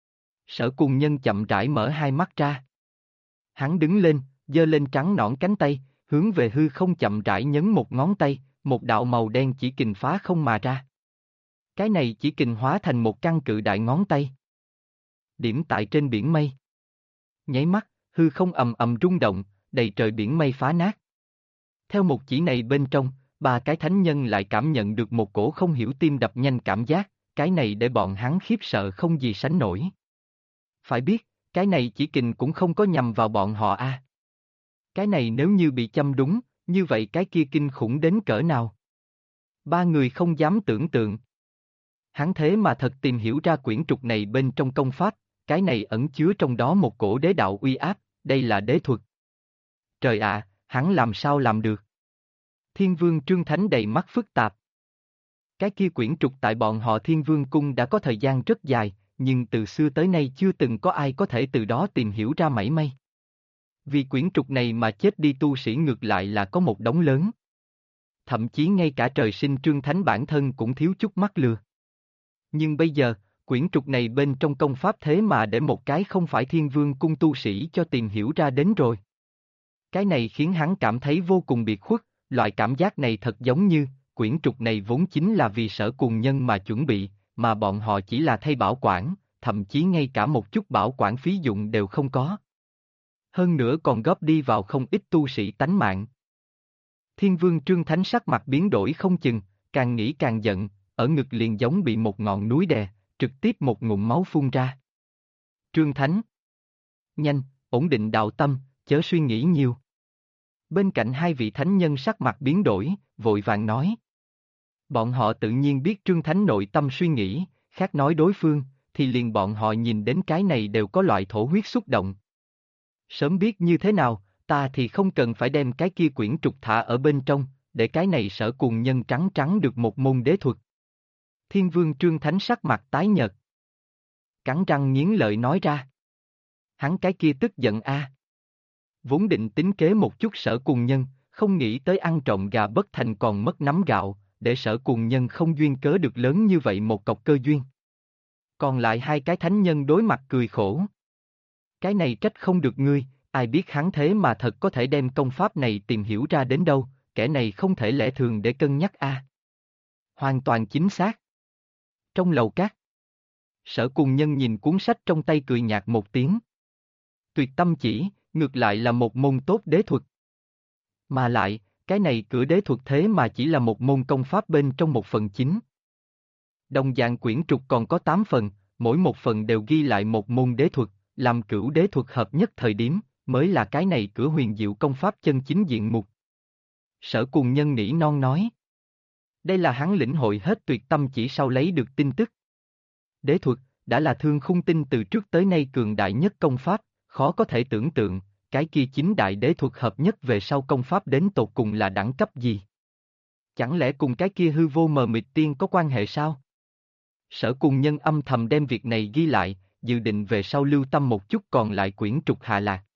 Sở Cùng Nhân chậm rãi mở hai mắt ra. Hắn đứng lên, giơ lên trắng nõn cánh tay, hướng về hư không chậm rãi nhấn một ngón tay, một đạo màu đen chỉ kình phá không mà ra. Cái này chỉ kình hóa thành một căn cự đại ngón tay. Điểm tại trên biển mây. Nháy mắt, hư không ầm ầm rung động, đầy trời biển mây phá nát. Theo một chỉ này bên trong, 3 cái thánh nhân lại cảm nhận được một cổ không hiểu tim đập nhanh cảm giác, cái này để bọn hắn khiếp sợ không gì sánh nổi. Phải biết, cái này chỉ kình cũng không có nhằm vào bọn họ a. Cái này nếu như bị châm đúng, như vậy cái kia kinh khủng đến cỡ nào? 3 người không dám tưởng tượng. Hắn thế mà thật tìm hiểu ra quyển trục này bên trong công pháp, cái này ẩn chứa trong đó một cổ đế đạo uy áp, đây là đế thuật. Trời ạ, hắn làm sao làm được? Thiên Vương Trương Thánh đầy mắt phức tạp. Cái kia quyển trục tại bọn họ Thiên Vương cung đã có thời gian rất dài, nhưng từ xưa tới nay chưa từng có ai có thể từ đó tìm hiểu ra mảy may. Vì quyển trục này mà chết đi tu sĩ ngược lại là có một đống lớn. Thậm chí ngay cả trời sinh Trương Thánh bản thân cũng thiếu chút mắc lừa. Nhưng bây giờ, quyển trục này bên trong công pháp thế mà để một cái không phải Thiên Vương cung tu sĩ cho tìm hiểu ra đến rồi. Cái này khiến hắn cảm thấy vô cùng biệt khuất, loại cảm giác này thật giống như, quyển trục này vốn chính là vì Sở Cùng Nhân mà chuẩn bị, mà bọn họ chỉ là thay bảo quản, thậm chí ngay cả một chút bảo quản phí dụng đều không có. Hơn nữa còn góp đi vào không ít tu sĩ tánh mạng. Thiên Vương Trương Thánh sắc mặt biến đổi không chừng, càng nghĩ càng giận, ở ngực liền giống bị một ngọn núi đè, trực tiếp một ngụm máu phun ra. Trương Thánh! Nhanh, ổn định đạo tâm, chớ suy nghĩ nhiều. Bên cạnh 2 vị thánh nhân sắc mặt biến đổi, vội vàng nói. Bọn họ tự nhiên biết Trương Thánh nội tâm suy nghĩ, khác nói đối phương, thì liền bọn họ nhìn đến cái này đều có loại thổ huyết xúc động. Sớm biết như thế nào, ta thì không cần phải đem cái kia quyển trục thả ở bên trong, để cái này Sở Cùng Nhân trắng trắng được một môn đế thuật. Thiên Vương Trương Thánh sắc mặt tái nhợt. Cắn răng nghiến lợi nói ra. Hắn cái kia tức giận a. Vốn định tính kế một chút Sở Cùng Nhân, không nghĩ tới ăn trộm gà bất thành còn mất nắm gạo, để Sở Cùng Nhân không duyên cớ được lớn như vậy một cọc cơ duyên. Còn lại 2 cái thánh nhân đối mặt cười khổ. Cái này trách không được ngươi, ai biết hắn thế mà thật có thể đem công pháp này tìm hiểu ra đến đâu, kẻ này không thể lẽ thường để cân nhắc a. Hoàn toàn chính xác. Trong lầu các, Sở Cùng Nhân nhìn cuốn sách trong tay cười nhạt một tiếng. Tuyệt tâm chỉ, ngược lại là một môn tốt đế thuật. Mà lại, cái này cửa đế thuật thế mà chỉ là một môn công pháp bên trong 1/9. Đồng dạng quyển trục còn có 8 phần, mỗi một phần đều ghi lại một môn đế thuật, làm cửu đế thuật hợp nhất thời điểm, mới là cái này cửa huyền diệu công pháp chân chính diện mục. Sở Cùng Nhân nỉ non nói. Đây là hắn lĩnh hội hết tuyệt tâm chỉ sau lấy được tin tức. Đế thuật, đã là Thương Khung Tinh từ trước tới nay cường đại nhất công pháp, khó có thể tưởng tượng, cái kia 9 đại đế thuật hợp nhất về sau công pháp đến tột cùng là đẳng cấp gì? Chẳng lẽ cùng cái kia hư vô mờ mịt tiên có quan hệ sao? Sở Cùng Nhân âm thầm đem việc này ghi lại, dự định về sau lưu tâm một chút còn lại quyển trục Hà Lạc.